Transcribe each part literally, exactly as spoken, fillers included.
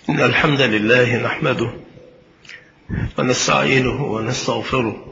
إن الحمد لله نحمده ونستعينه ونستغفره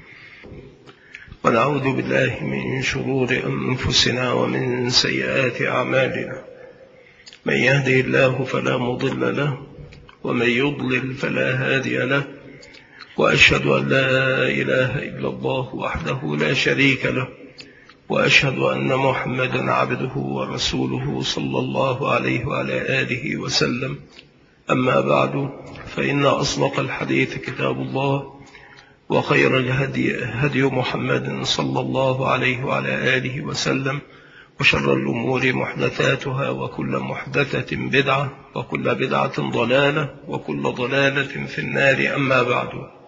ونعوذ بالله من شرور أنفسنا ومن سيئات أعمالنا. من يهده الله فلا مضل له ومن يضلل فلا هادي له، وأشهد أن لا إله إلا الله وحده لا شريك له، وأشهد أن محمدا عبده ورسوله صلى الله عليه وعلى آله وسلم. أما بعد، فإن أصدق الحديث كتاب الله، وخير الهدي هدي محمد صلى الله عليه وعلى آله وسلم، وشر الأمور محدثاتها، وكل محدثة بدعة، وكل بدعة ضلالة، وكل ضلالة في النار. أما بعد،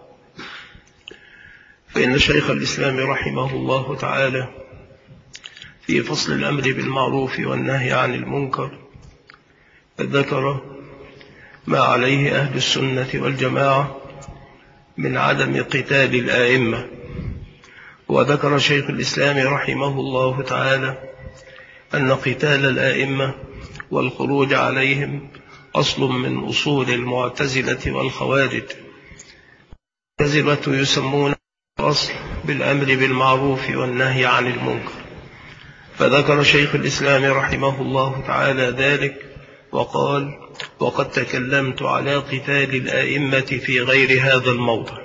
فإن شيخ الإسلام رحمه الله تعالى في فصل الأمر بالمعروف والنهي عن المنكر ذكر ما عليه أهل السنة والجماعة من عدم قتال الآئمة. وذكر شيخ الإسلام رحمه الله تعالى أن قتال الآئمة والخروج عليهم أصل من أصول المعتزلة والخوارج. المعتزلة يسمون الأصل بالأمر بالمعروف والنهي عن المنكر، فذكر شيخ الإسلام رحمه الله تعالى ذلك وقال: وقد تكلمت على قتال الآئمة في غير هذا الموضع،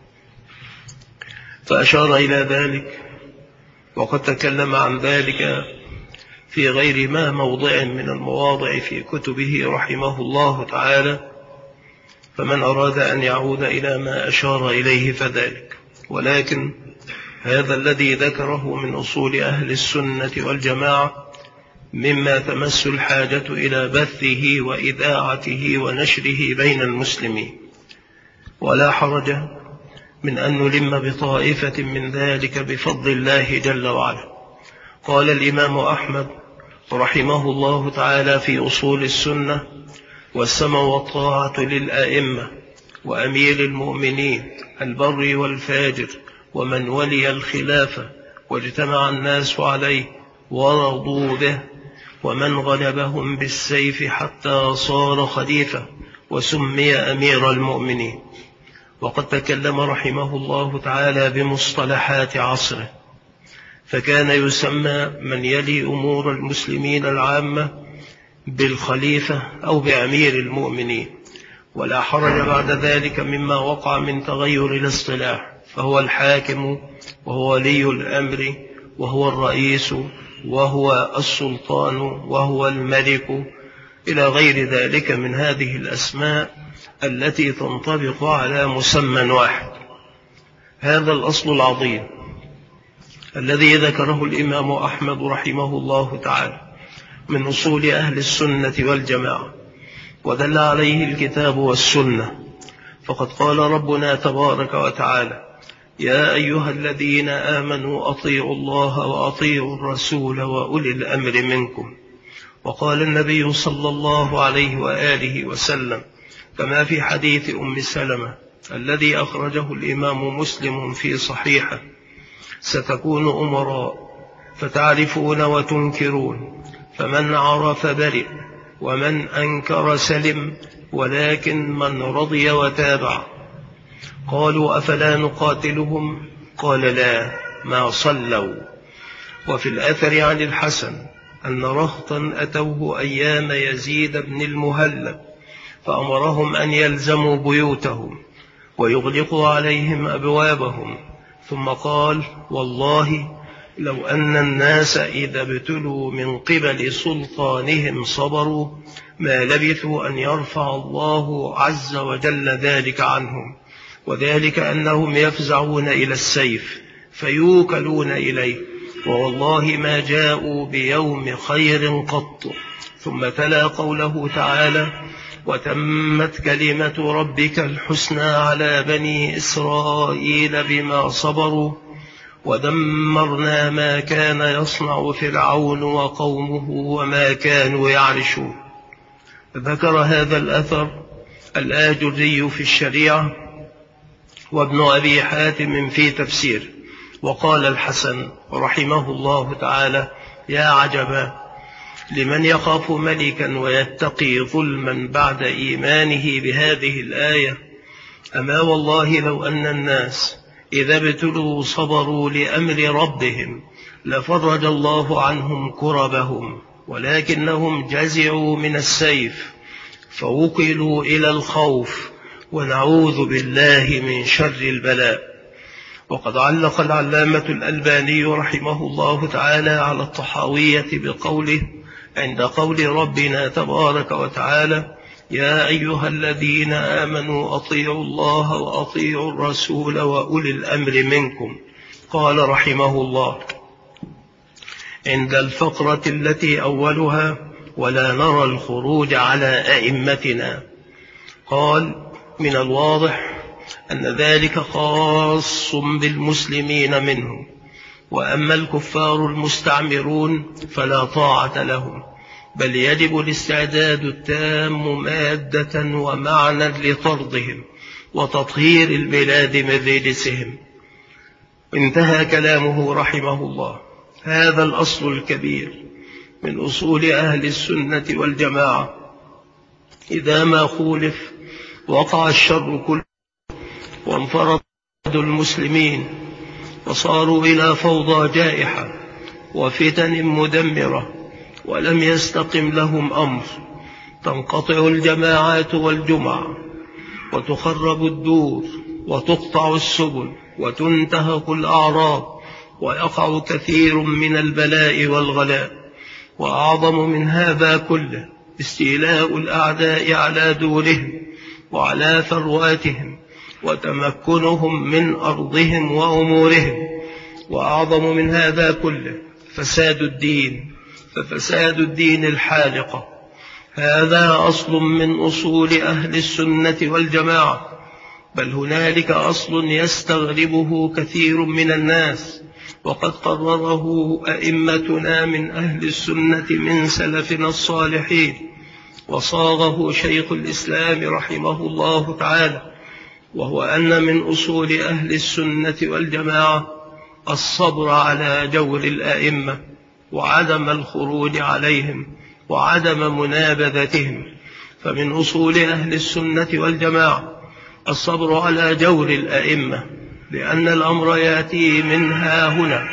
فأشار إلى ذلك. وقد تكلم عن ذلك في غير ما موضع من المواضع في كتبه رحمه الله تعالى، فمن أراد أن يعود إلى ما أشار إليه فذلك. ولكن هذا الذي ذكره من أصول أهل السنة والجماعة مما تمس الحاجة إلى بثه وإذاعته ونشره بين المسلمين، ولا حرج من أن نلم بطائفة من ذلك بفضل الله جل وعلا. قال الإمام أحمد رحمه الله تعالى في أصول السنة: والسمع والطاعة للآئمة وأمير المؤمنين البر والفاجر ومن ولي الخلافة واجتمع الناس عليه ورضوا به، ومن غلبهم بالسيف حتى صار خليفة وسمي أمير المؤمنين. وقد تكلم رحمه الله تعالى بمصطلحات عصره، فكان يسمى من يلي أمور المسلمين العامة بالخليفة أو بأمير المؤمنين، ولا حرج بعد ذلك مما وقع من تغير الاصطلاح، فهو الحاكم، وهو ولي الأمر، وهو الرئيس، وهو السلطان، وهو الملك، إلى غير ذلك من هذه الأسماء التي تنطبق على مسمى واحد. هذا الأصل العظيم الذي ذكره الإمام أحمد رحمه الله تعالى من أصول أهل السنة والجماعة، ودل عليه الكتاب والسنة. فقد قال ربنا تبارك وتعالى: يا أيها الذين آمنوا أطيعوا الله وأطيعوا الرسول وأولي الأمر منكم. وقال النبي صلى الله عليه وآله وسلم كما في حديث أم سلمة الذي أخرجه الإمام مسلم في صحيحه: ستكون أمراء فتعرفون وتنكرون، فمن عرف برئ ومن أنكر سلم، ولكن من رضي وتابع. قالوا: أفلا نقاتلهم؟ قال: لا، ما صلوا. وفي الأثر عن الحسن أن رهطا أتوه أيام يزيد بن المهلب فأمرهم أن يلزموا بيوتهم ويغلقوا عليهم أبوابهم، ثم قال: والله لو أن الناس إذا ابتلوا من قبل سلطانهم صبروا ما لبثوا أن يرفع الله عز وجل ذلك عنهم، وذلك أنهم يفزعون إلى السيف فيوكلون إليه، ووالله ما جاءوا بيوم خير قط. ثم تلا قوله تعالى: وتمت كلمة ربك الحسنى على بني إسرائيل بما صبروا ودمرنا ما كان يصنع فرعون وقومه وما كانوا يعرشون. ذكر هذا الأثر الآجري في الشريعة وابن أبي حاتم في تفسير. وقال الحسن رحمه الله تعالى: يا عجبا لمن يخاف ملكا ويتقي ظلما بعد إيمانه بهذه الآية: أما والله لو أن الناس إذا ابتلوا صبروا لأمر ربهم لفرج الله عنهم كربهم، ولكنهم جزعوا من السيف فوكلوا إلى الخوف، ونعوذ بالله من شر البلاء. وقد علق العلامة الألباني رحمه الله تعالى على الطحاوية بقوله عند قول ربنا تبارك وتعالى: يا أيها الذين آمنوا أطيعوا الله وأطيعوا الرسول وأولي الأمر منكم. قال رحمه الله عند الفقرة التي أولها: ولا نرى الخروج على أئمتنا، قال: من الواضح أن ذلك خاص بالمسلمين منهم، وأما الكفار المستعمرون فلا طاعة لهم، بل يجب الاستعداد التام مادة ومعنى لطردهم وتطهير البلاد من رجسهم. انتهى كلامه رحمه الله. هذا الأصل الكبير من أصول أهل السنة والجماعة، إذا ما خولف وقع الشر كله وانفرد المسلمين وصاروا إلى فوضى جائحة وفتن مدمرة ولم يستقم لهم أمر، تنقطع الجماعات والجمع وتخرب الدور وتقطع السبل وتنتهك الأعراض ويقع كثير من البلاء والغلاء. وأعظم من هذا كله استيلاء الأعداء على دورهم وعلى ثرواتهم وتمكنهم من أرضهم وأمورهم. وأعظم من هذا كله فساد الدين، ففساد الدين الحالقة. هذا أصل من أصول أهل السنة والجماعة، بل هنالك أصل يستغربه كثير من الناس، وقد قرره أئمتنا من أهل السنة من سلفنا الصالحين، وصاغه شيخ الإسلام رحمه الله تعالى، وهو أن من أصول أهل السنة والجماعة الصبر على جور الأئمة وعدم الخروج عليهم وعدم منابذتهم. فمن أصول أهل السنة والجماعة الصبر على جور الأئمة، لأن الأمر يأتي منها هنا،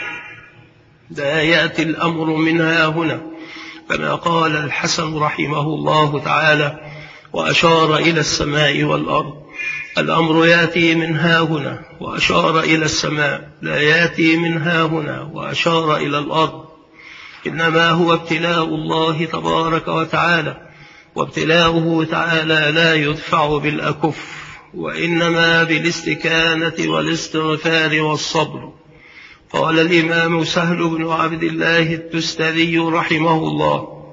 لا يأتي الأمر منها هنا، كما قال الحسن رحمه الله تعالى وأشار إلى السماء والأرض: الأمر يأتي منها هنا، وأشار إلى السماء، لا يأتي منها هنا وأشار إلى الأرض. إنما هو ابتلاء الله تبارك وتعالى، وابتلاؤه تعالى لا يدفع بالأكف، وإنما بالاستكانة والاستغفار والصبر. قال الإمام سهل بن عبد الله التستري رحمه الله: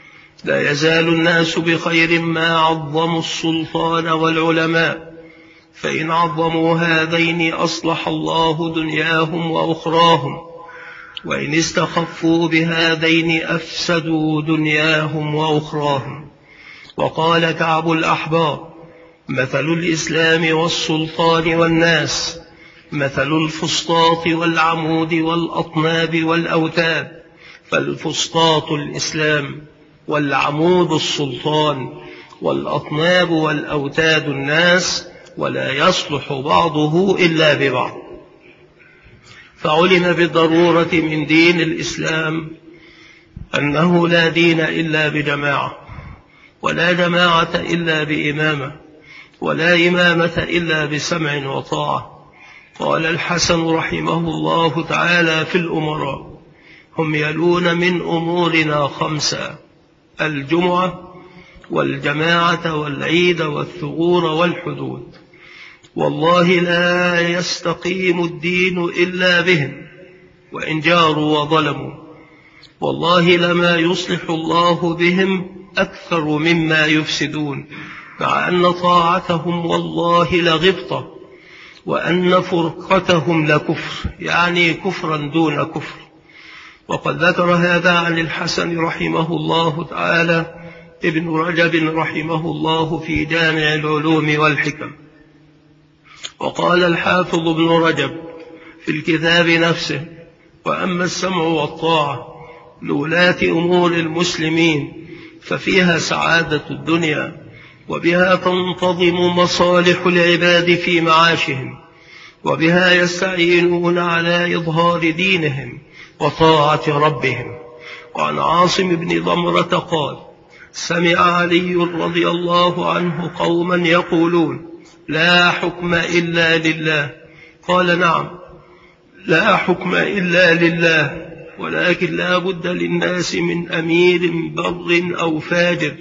لا يزال الناس بخير ما عظموا السلطان والعلماء، فإن عظموا هذين أصلح الله دنياهم وأخراهم، وإن استخفوا بهذين أفسدوا دنياهم وأخراهم. وقال كعب الأحبار: مثل الإسلام والسلطان والناس مثل الفسطاط والعمود والأطناب والأوتاد، فالفسطاط الإسلام، والعمود السلطان، والأطناب والأوتاد الناس، ولا يصلح بعضه إلا ببعض. فعلم بالضرورة من دين الإسلام أنه لا دين إلا بجماعة، ولا جماعة إلا بإمامة، ولا إمامة إلا بسمع وطاعة. قال الحسن رحمه الله تعالى في الأمراء: هم يلون من أمورنا خمسة: الجمعة والجماعة والعيد والثغور والحدود، والله لا يستقيم الدين إلا بهم وإن جاروا وظلموا، والله لما يصلح الله بهم أكثر مما يفسدون، مع أن طاعتهم والله لغبطة، وأن فرقتهم لكفر، يعني كفرا دون كفر. وقد ذكر هذا عن الحسن رحمه الله تعالى ابن رجب رحمه الله في جامع العلوم والحكم. وقال الحافظ ابن رجب في الكتاب نفسه: وأما السمع والطاعة لولاة أمور المسلمين، ففيها سعادة الدنيا، وبها تنتظم مصالح العباد في معاشهم، وبها يستعينون على إظهار دينهم وطاعة ربهم. وعن عاصم بن ضمرة قال: سمع علي رضي الله عنه قوما يقولون: لا حكم إلا لله. قال: نعم، لا حكم إلا لله، ولكن لا بد للناس من أمير بر أو فاجر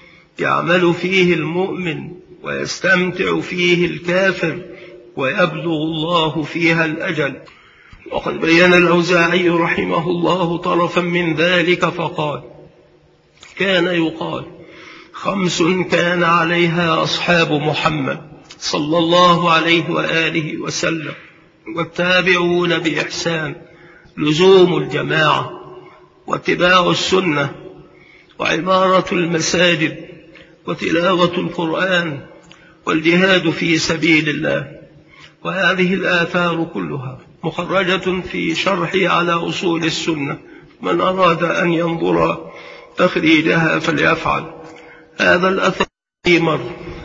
يعمل فيه المؤمن ويستمتع فيه الكافر ويبلغ الله فيها الأجل. وقد بين الأوزاعي رحمه الله طرفا من ذلك فقال: كان يقال: خمس كان عليها أصحاب محمد صلى الله عليه وآله وسلم والتابعون بإحسان: لزوم الجماعة، واتباع السنة، وعمارة المساجد، وتلاوة القرآن، والجهاد في سبيل الله. وهذه الآثار كلها مخرجة في شرح على أصول السنة، من أراد أن ينظر تخريجها فليفعل. هذا الأثر مر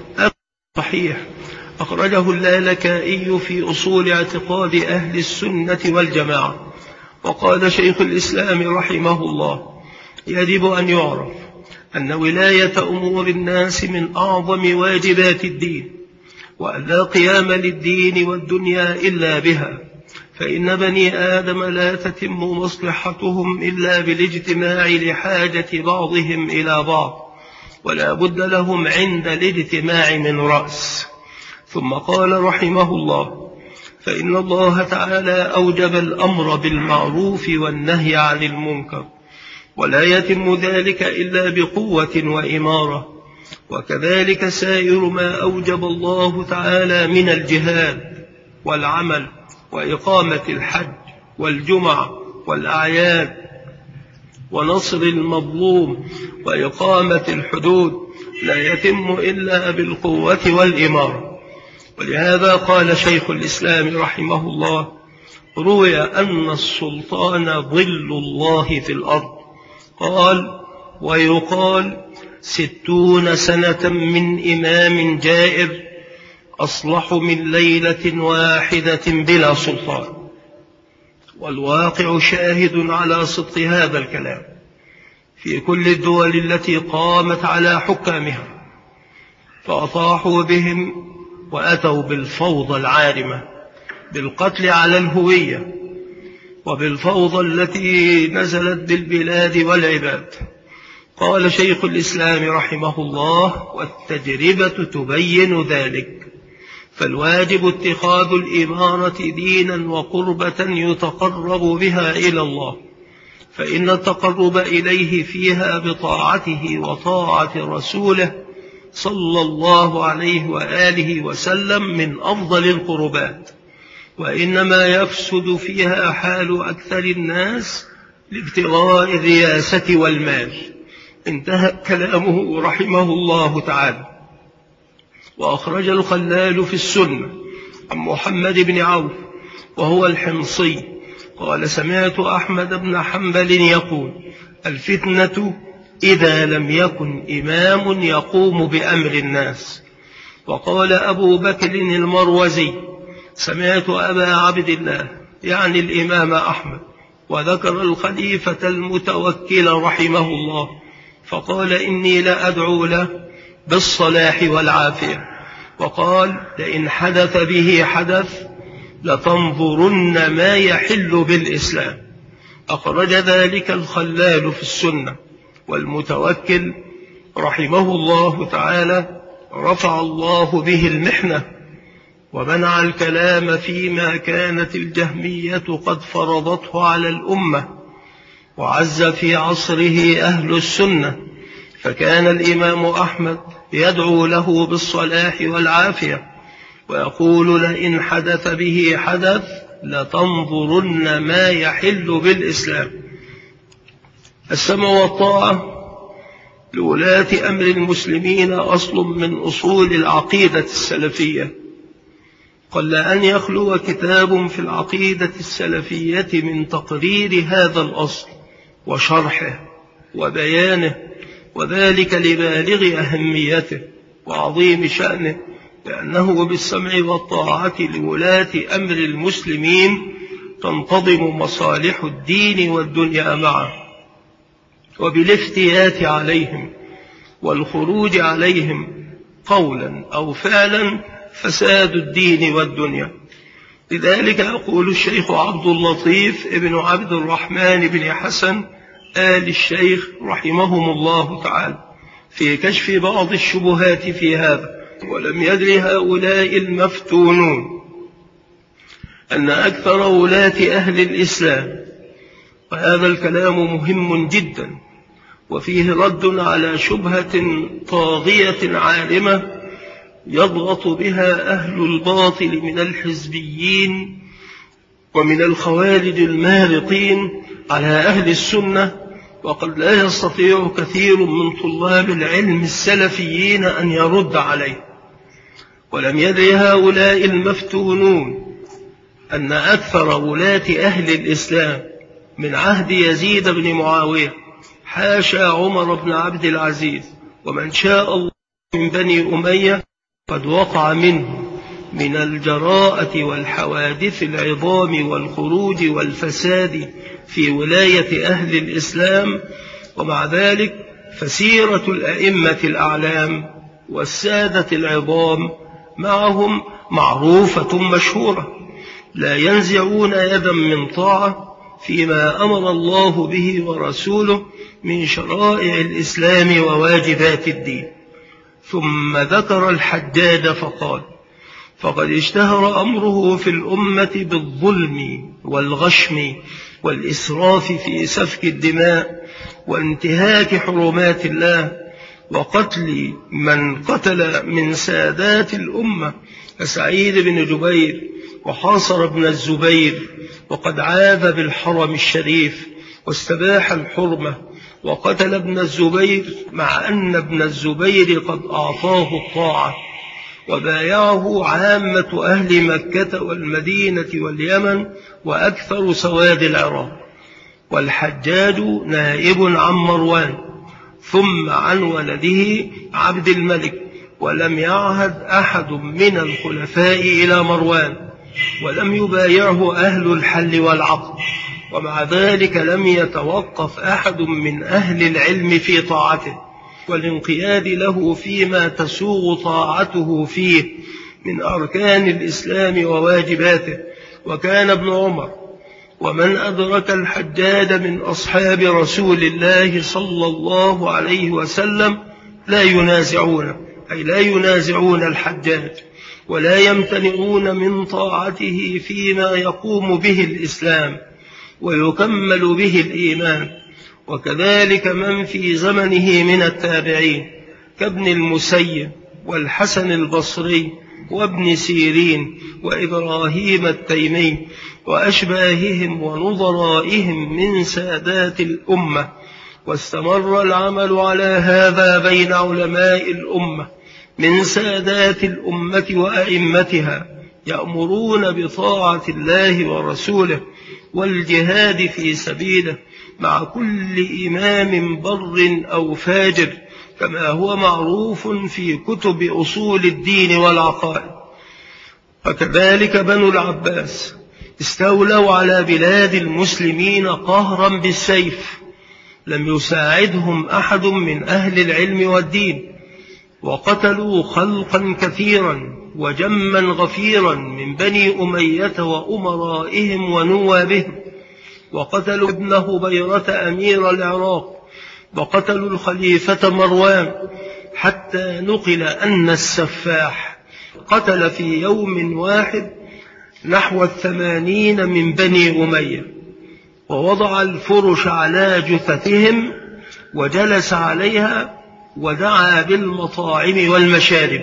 صحيح أخرجه اللالكائي في أصول اعتقاد أهل السنة والجماعة. وقال شيخ الإسلام رحمه الله: يجب أن يعرف أن ولاية أمور الناس من أعظم واجبات الدين، وأن لا قيام للدين والدنيا إلا بها، فإن بني آدم لا تتم مصلحتهم إلا بالاجتماع لحاجة بعضهم إلى بعض، ولا بد لهم عند الاجتماع من رأس. ثم قال رحمه الله: فإن الله تعالى أوجب الأمر بالمعروف والنهي عن المنكر، ولا يتم ذلك إلا بقوة وإمارة، وكذلك سائر ما أوجب الله تعالى من الجهاد والعمل وإقامة الحج والجمعة والأعياد ونصر المظلوم وإقامة الحدود، لا يتم إلا بالقوة والإمارة. ولهذا قال شيخ الإسلام رحمه الله: روي أن السلطان ظل الله في الأرض. قال: ويقال ستون سنة من إمام جائر أصلح من ليلة واحدة بلا سلطان. والواقع شاهد على صدق هذا الكلام في كل الدول التي قامت على حكامها فأطاحوا بهم وأتوا بالفوضى العارمة، بالقتل على الهوية، وبالفوضى التي نزلت بالبلاد والعباد. قال شيخ الإسلام رحمه الله: والتجربة تبين ذلك، فالواجب اتخاذ الإمارة دينا وقربة يتقرب بها إلى الله، فإن التقرب إليه فيها بطاعته وطاعة رسوله صلى الله عليه وآله وسلم من أفضل القربات، وإنما يفسد فيها حال أكثر الناس لابتغاء الرياسة والمال. انتهى كلامه رحمه الله تعالى. وأخرج الخلال في السنة عن محمد بن عوف وهو الحمصي قال: سمعت أحمد بن حنبل يقول: الفتنة إذا لم يكن إمام يقوم بأمر الناس. وقال أبو بكر المروزي: سمعت أبا عبد الله يعني الإمام أحمد وذكر الخليفة المتوكل رحمه الله فقال: إني لأدعو له بالصلاح والعافية. وقال: لئن حدث به حدث لتنظرن ما يحل بالإسلام. أخرج ذلك الخلال في السنة. والمتوكل رحمه الله تعالى رفع الله به المحنة ومنع الكلام فيما كانت الجهمية قد فرضته على الأمة، وعز في عصره أهل السنة، فكان الإمام أحمد يدعو له بالصلاح والعافية ويقول: لئن حدث به حدث لتنظرن ما يحل بالإسلام. السمع والطاعة لولاة أمر المسلمين أصل من أصول العقيدة السلفية، قل أن يخلو كتاب في العقيدة السلفية من تقرير هذا الأصل وشرحه وبيانه، وذلك لبالغ أهميته وعظيم شأنه، لأنه بالسمع والطاعة لولاة أمر المسلمين تنتظم مصالح الدين والدنيا معه، وبالافتيات عليهم والخروج عليهم قولا أو فعلا فساد الدين والدنيا. لذلك يقول الشيخ عبد اللطيف ابن عبد الرحمن بن حسن آل الشيخ رحمهم الله تعالى في كشف بعض الشبهات في هذا: ولم يدر هؤلاء المفتونون أن أكثر ولاة أهل الإسلام، وهذا الكلام مهم جدا وفيه رد على شبهة طاغية عالمة يضغط بها أهل الباطل من الحزبيين ومن الخوارج المارقين على أهل السنة، وقد لا يستطيع كثير من طلاب العلم السلفيين أن يرد عليه. ولم يدر هؤلاء المفتونون أن أكثر ولاة أهل الإسلام من عهد يزيد بن معاوية، حاشا عمر بن عبد العزيز ومن شاء الله من بني أمية، قد وقع منه من الجراءة والحوادث العظام والخروج والفساد في ولاية أهل الإسلام. ومع ذلك فسيرة الأئمة الأعلام والسادة العظام معهم معروفة مشهورة، لا ينزعون يدا من طاعة فيما أمر الله به ورسوله من شرائع الإسلام وواجبات الدين. ثم ذكر الحجاج فقال: فقد اشتهر أمره في الأمة بالظلم والغشم والإسراف في سفك الدماء وانتهاك حرمات الله وقتل من قتل من سادات الأمة كسعيد بن جبير وحاصر بن الزبير، وقد عاذ بالحرم الشريف واستباح الحرمة وقتل ابن الزبير، مع أن ابن الزبير قد أعطاه الطاعة وبايعه عامة أهل مكة والمدينة واليمن وأكثر سواد العراق. والحجاج نائب عن مروان ثم عن ولده عبد الملك، ولم يعهد أحد من الخلفاء إلى مروان، ولم يبايعه أهل الحل والعقد، ومع ذلك لم يتوقف أحد من أهل العلم في طاعته والانقياد له فيما تسوغ طاعته فيه من أركان الإسلام وواجباته. وكان ابن عمر ومن أدرك الحجاج من أصحاب رسول الله صلى الله عليه وسلم لا ينازعون، أي لا ينازعون الحجاج ولا يمتنعون من طاعته فيما يقوم به الإسلام ويكمل به الإيمان. وكذلك من في زمنه من التابعين كابن المسيب والحسن البصري وابن سيرين وإبراهيم التيمي وأشباههم ونظرائهم من سادات الأمة. واستمر العمل على هذا بين علماء الأمة من سادات الأمة وأئمتها، يأمرون بطاعة الله ورسوله والجهاد في سبيله مع كل إمام بر أو فاجر، كما هو معروف في كتب أصول الدين والعقائد. وكذلك بنو العباس استولوا على بلاد المسلمين قهرا بالسيف، لم يساعدهم أحد من أهل العلم والدين، وقتلوا خلقا كثيرا وجما غفيرا من بني أمية وأمرائهم ونوابهم، وقتلوا ابن هبيرة أمير العراق، وقتلوا الخليفة مروان، حتى نقل أن السفاح قتل في يوم واحد نحو الثمانين من بني أمية، ووضع الفرش على جثثهم وجلس عليها ودعا بالمطاعم والمشارب.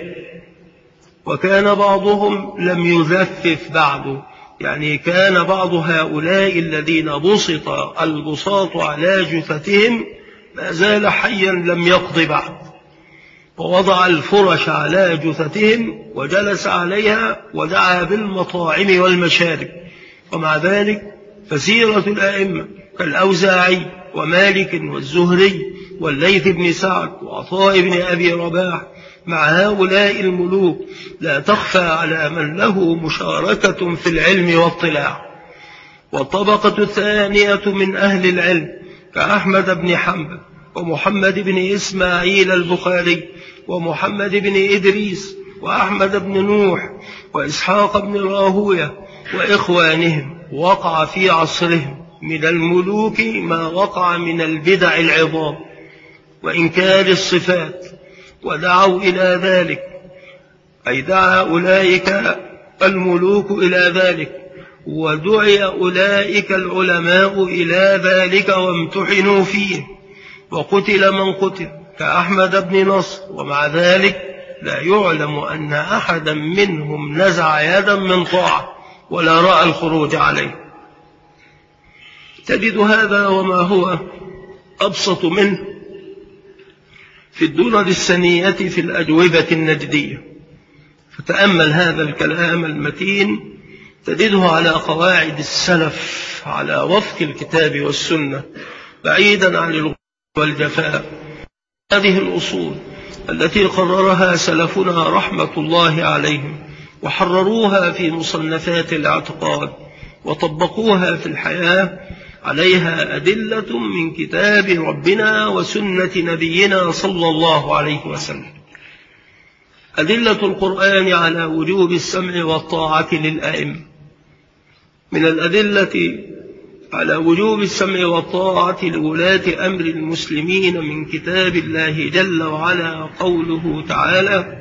وكان بعضهم لم يزفف بعد، يعني كان بعض هؤلاء الذين بسط البساط على جثثهم ما زال حيا لم يقض بعد، ووضع الفرش على جثثهم وجلس عليها ودعا بالمطاعم والمشارب. ومع ذلك فسيرة الأئمة كالأوزاعي ومالك والزهري والليث بن سعد وعطاء بن أبي رباح مع هؤلاء الملوك لا تخفى على من له مشاركة في العلم واطلاع. والطبقة الثانية من أهل العلم كأحمد بن حنبل ومحمد بن إسماعيل البخاري ومحمد بن إدريس وأحمد بن نوح وإسحاق بن راهوية وإخوانهم، وقع في عصرهم من الملوك ما وقع من البدع العظام وإنكار الصفات، ودعوا إلى ذلك، أي دعا أولئك الملوك إلى ذلك، ودعي أولئك العلماء إلى ذلك وامتحنوا فيه، وقتل من قتل كأحمد بن نصر، ومع ذلك لا يعلم أن أحدا منهم نزع يدا من طاعة ولا رأى الخروج عليه. تجد هذا وما هو أبسط منه في الدرر السنية في الأجوبة النجدية. فتأمل هذا الكلام المتين تجده على قواعد السلف على وفق الكتاب والسنة بعيدا عن الغلو والجفاء. هذه الأصول التي قررها سلفنا رحمة الله عليهم وحرروها في مصنفات الاعتقاد وطبقوها في الحياة، عليها أدلة من كتاب ربنا وسنة نبينا صلى الله عليه وسلم. أدلة القرآن على وجوب السمع والطاعة للأئمة. من الأدلة على وجوب السمع والطاعة لولاة أمر المسلمين من كتاب الله جل وعلا قوله تعالى: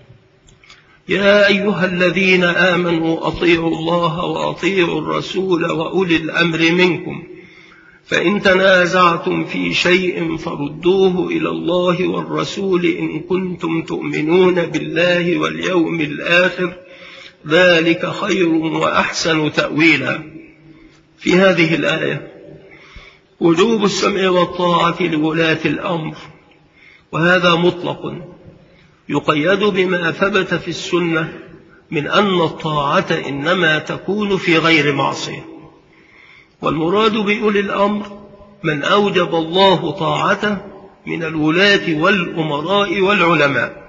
يا أيها الذين آمنوا أطيعوا الله وأطيعوا الرسول وأولي الأمر منكم، فإن تنازعتم في شيء فردوه إلى الله والرسول إن كنتم تؤمنون بالله واليوم الآخر، ذلك خير وأحسن تأويلا. في هذه الآية وجوب السمع والطاعة لولاة الأمر، وهذا مطلق يقيد بما ثبت في السنة من أن الطاعة إنما تكون في غير معصية. والمراد بأولي الأمر من أوجب الله طاعته من الولاة والأمراء والعلماء.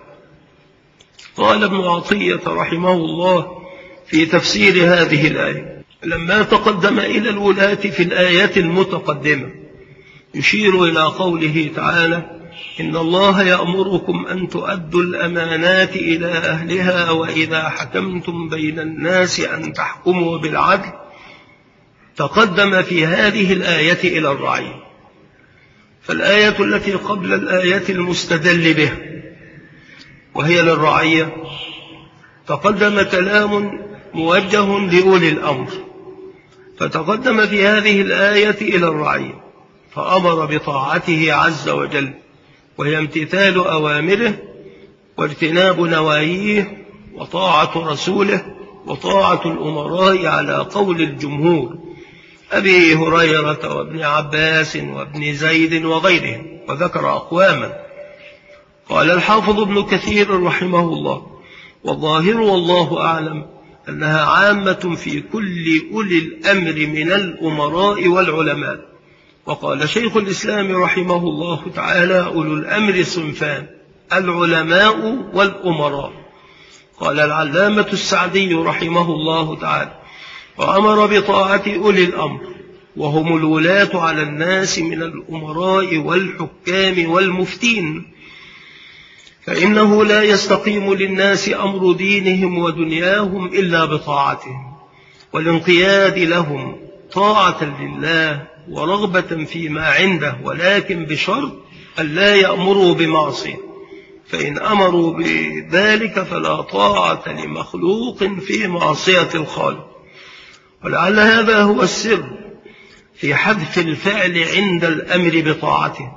قال ابن عطية رحمه الله في تفسير هذه الآية لما تقدم إلى الولاة في الآية المتقدمة يشير إلى قوله تعالى: إن الله يأمركم أن تؤدوا الأمانات إلى أهلها وإذا حكمتم بين الناس أن تحكموا بالعدل. تقدم في هذه الآية إلى الرعية. فالآية التي قبل الآية المستدل به وهي للرعية تقدم كلام موجه لأولي الأمر، فتقدم في هذه الآية إلى الرعية فأمر بطاعته عز وجل، وهي امتثال أوامره واجتناب نواهيه وطاعة رسوله وطاعة الأمراء على قول الجمهور أبي هريرة وابن عباس وابن زيد وغيرهم، وذكر أقواما. قال الحافظ ابن كثير رحمه الله: والظاهر والله أعلم أنها عامة في كل أولي الأمر من الأمراء والعلماء. وقال شيخ الإسلام رحمه الله تعالى: أولو الأمر صنفان، العلماء والأمراء. قال العلامة السعدي رحمه الله تعالى: وأمر بطاعة أولي الأمر وهم الولاة على الناس من الأمراء والحكام والمفتين، فإنه لا يستقيم للناس أمر دينهم ودنياهم إلا بطاعتهم والانقياد لهم طاعة لله ورغبة فيما عنده، ولكن بشرط أن لا يأمروا بمعصية، فإن أمروا بذلك فلا طاعة لمخلوق في معصية الخالق. ولعل هذا هو السر في حذف الفعل عند الأمر بطاعته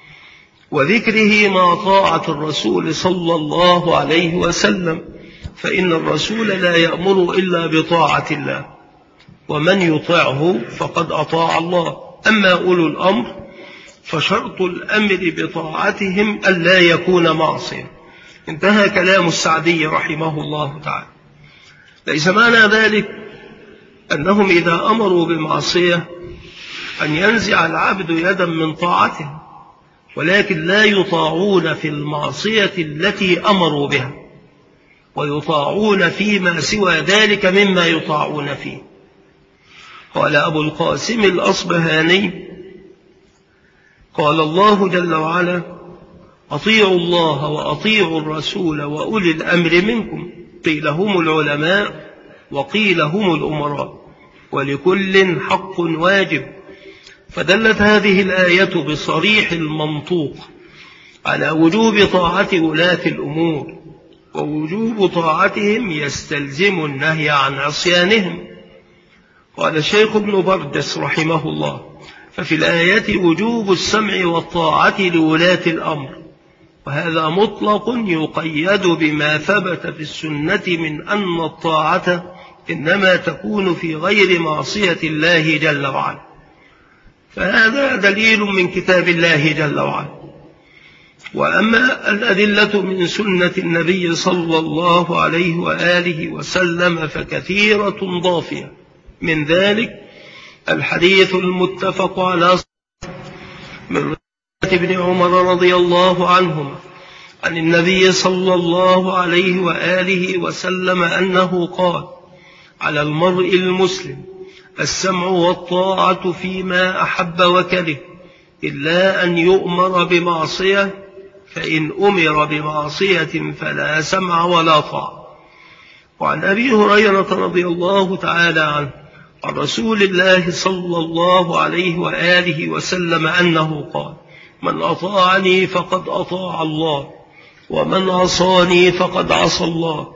وذكره مع طاعة الرسول صلى الله عليه وسلم، فإن الرسول لا يأمر إلا بطاعة الله، ومن يطعه فقد أطاع الله. أما أولو الأمر فشرط الأمر بطاعتهم ألا يكون معصية. انتهى كلام السعدي رحمه الله تعالى. ليس معنى ذلك أنهم إذا أمروا بمعصية أن ينزع العبد يدا من طاعته، ولكن لا يطاعون في المعصية التي أمروا بها، ويطاعون فيما سوى ذلك مما يطاعون فيه. قال أبو القاسم الأصبهاني: قال الله جل وعلا: أطيعوا الله وأطيعوا الرسول وأولي الأمر منكم، قيل هم العلماء وقيل هم الأمراء، ولكل حق واجب. فدلت هذه الآية بصريح المنطوق على وجوب طاعة ولاة الأمور، ووجوب طاعتهم يستلزم النهي عن عصيانهم. قال الشيخ ابن بردس رحمه الله: ففي الآية وجوب السمع والطاعة لولاة الأمر، وهذا مطلق يقيد بما ثبت في السنة من أن الطاعة إنما تكون في غير معصية الله جل وعلا، فهذا دليل من كتاب الله جل وعلا. وأما الأدلة من سنة النبي صلى الله عليه وآله وسلم فكثيرة ضافية، من ذلك الحديث المتفق على من رواية ابن عمر رضي الله عنهما عن النبي صلى الله عليه وآله وسلم أنه قال: على المرء المسلم السمع والطاعة فيما أحب وكره، إلا أن يؤمر بمعصية، فإن أمر بمعصية فلا سمع ولا طاعة. وعن أبي هريرة رضي الله تعالى عنه عن رسول الله صلى الله عليه وآله وسلم أنه قال: من أطاعني فقد أطاع الله، ومن عصاني فقد عصى الله،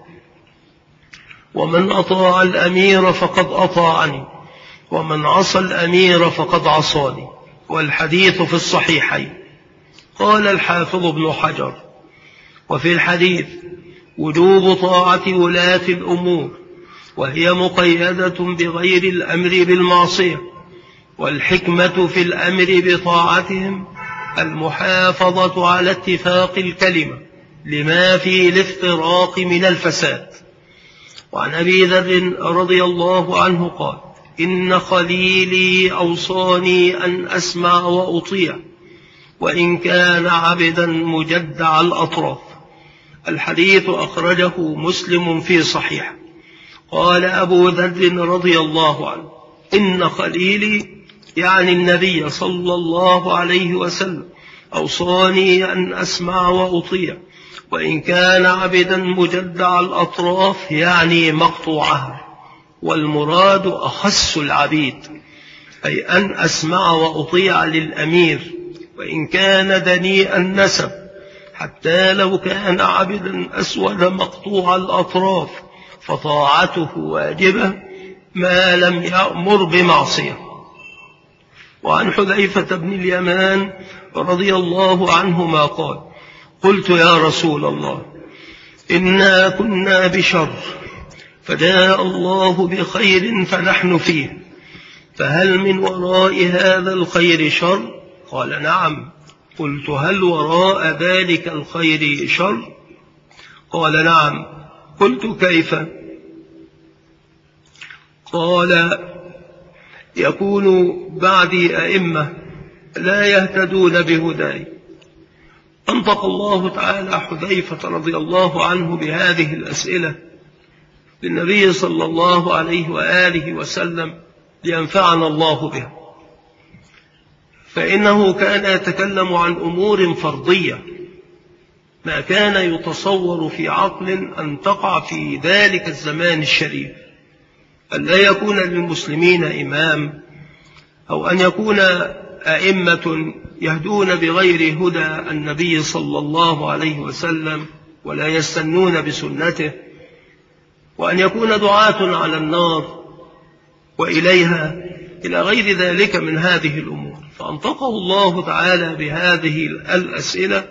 ومن أطاع الأمير فقد أطاعني، ومن عصى الأمير فقد عصاني. والحديث في الصحيحين. قال الحافظ ابن حجر: وفي الحديث وجوب طاعة ولاة الأمور، وهي مقيدة بغير الأمر بالمعصية، والحكمة في الأمر بطاعتهم المحافظة على اتفاق الكلمة لما في الافتراق من الفساد. وعن أبي ذر رضي الله عنه قال: إن خليلي أوصاني أن أسمع وأطيع، وإن كان عبدا مجدع الأطراف. الحديث أخرجه مسلم في صحيح. قال أبو ذر رضي الله عنه: إن خليلي يعني النبي صلى الله عليه وسلم أوصاني أن أسمع وأطيع، وإن كان عبدا مجدع الأطراف يعني مقطوعها، والمراد أخص العبيد، أي أن أسمع وأطيع للأمير وإن كان دنيء النسب، حتى لو كان عبدا أسود مقطوع الأطراف فطاعته واجبة ما لم يأمر بمعصية. وعن حذيفة بن اليمان رضي الله عنهما قال: قلت يا رسول الله، إنا كنا بشر، فجاء الله بخير فنحن فيه، فهل من وراء هذا الخير شر؟ قال: نعم. قلت: هل وراء ذلك الخير شر؟ قال: نعم. قلت: كيف؟ قال: يكون بعدي أئمة لا يهتدون بهداي. أنطق الله تعالى حذيفة رضي الله عنه بهذه الأسئلة للنبي صلى الله عليه وآله وسلم لينفعنا الله بها، فإنه كان يتكلم عن أمور فرضية ما كان يتصور في عقل أن تقع في ذلك الزمان الشريف، أن لا يكون للمسلمين إمام، أو أن يكون أئمة يهدون بغير هدى النبي صلى الله عليه وسلم ولا يستنون بسنته، وأن يكون دعاة على النار وإليها إلى غير ذلك من هذه الأمور. فأنطقه الله تعالى بهذه الأسئلة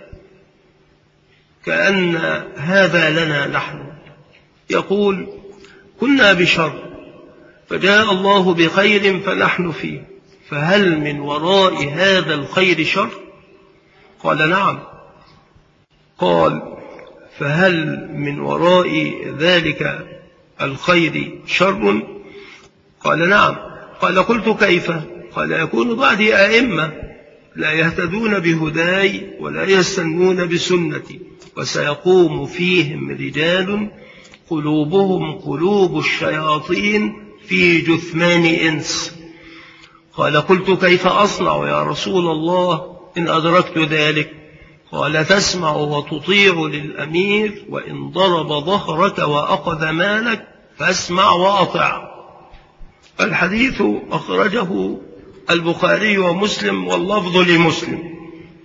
كأن هذا لنا نحن. يقول: كنا بشر فجاء الله بخير فنحن فيه، فهل من وراء هذا الخير شر؟ قال: نعم. قال: فهل من وراء ذلك الخير شر؟ قال: نعم. قال: قلت: كيف؟ قال يكون بعدي أئمة لا يهتدون بهداي ولا يستنون بسنتي، وسيقوم فيهم رجال قلوبهم قلوب الشياطين في جثمان إنس. قال قلت كيف أصنع يا رسول الله إن أدركت ذلك؟ قال تسمع وتطيع للأمير، وإن ضرب ظهرك وأخذ مالك فاسمع وأطع. الحديث أخرجه البخاري ومسلم واللفظ لمسلم.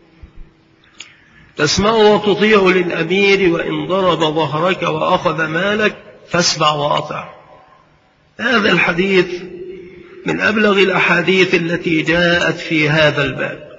تسمع وتطيع للأمير، وإن ضرب ظهرك وأخذ مالك فاسمع وأطع. هذا الحديث من أبلغ الأحاديث التي جاءت في هذا الباب.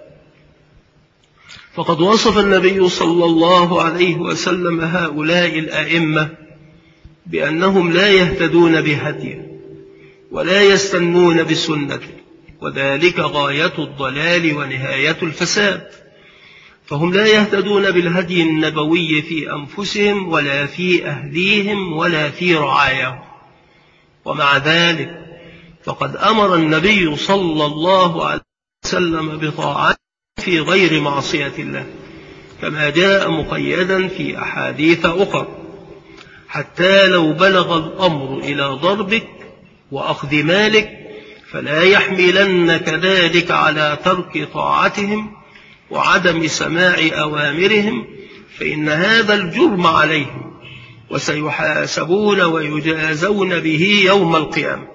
فقد وصف النبي صلى الله عليه وسلم هؤلاء الأئمة بأنهم لا يهتدون بهديه ولا يستنون بسنته، وذلك غاية الضلال ونهاية الفساد. فهم لا يهتدون بالهدي النبوي في أنفسهم ولا في أهليهم ولا في رعاياهم. ومع ذلك فقد أمر النبي صلى الله عليه وسلم بطاعته في غير معصية الله، كما جاء مقيدا في أحاديث أخرى: حتى لو بلغ الأمر إلى ضربك وأخذ مالك فلا يحملنك ذلك على ترك طاعتهم وعدم سماع أوامرهم، فإن هذا الجرم عليهم وسيحاسبون ويجازون به يوم القيامة.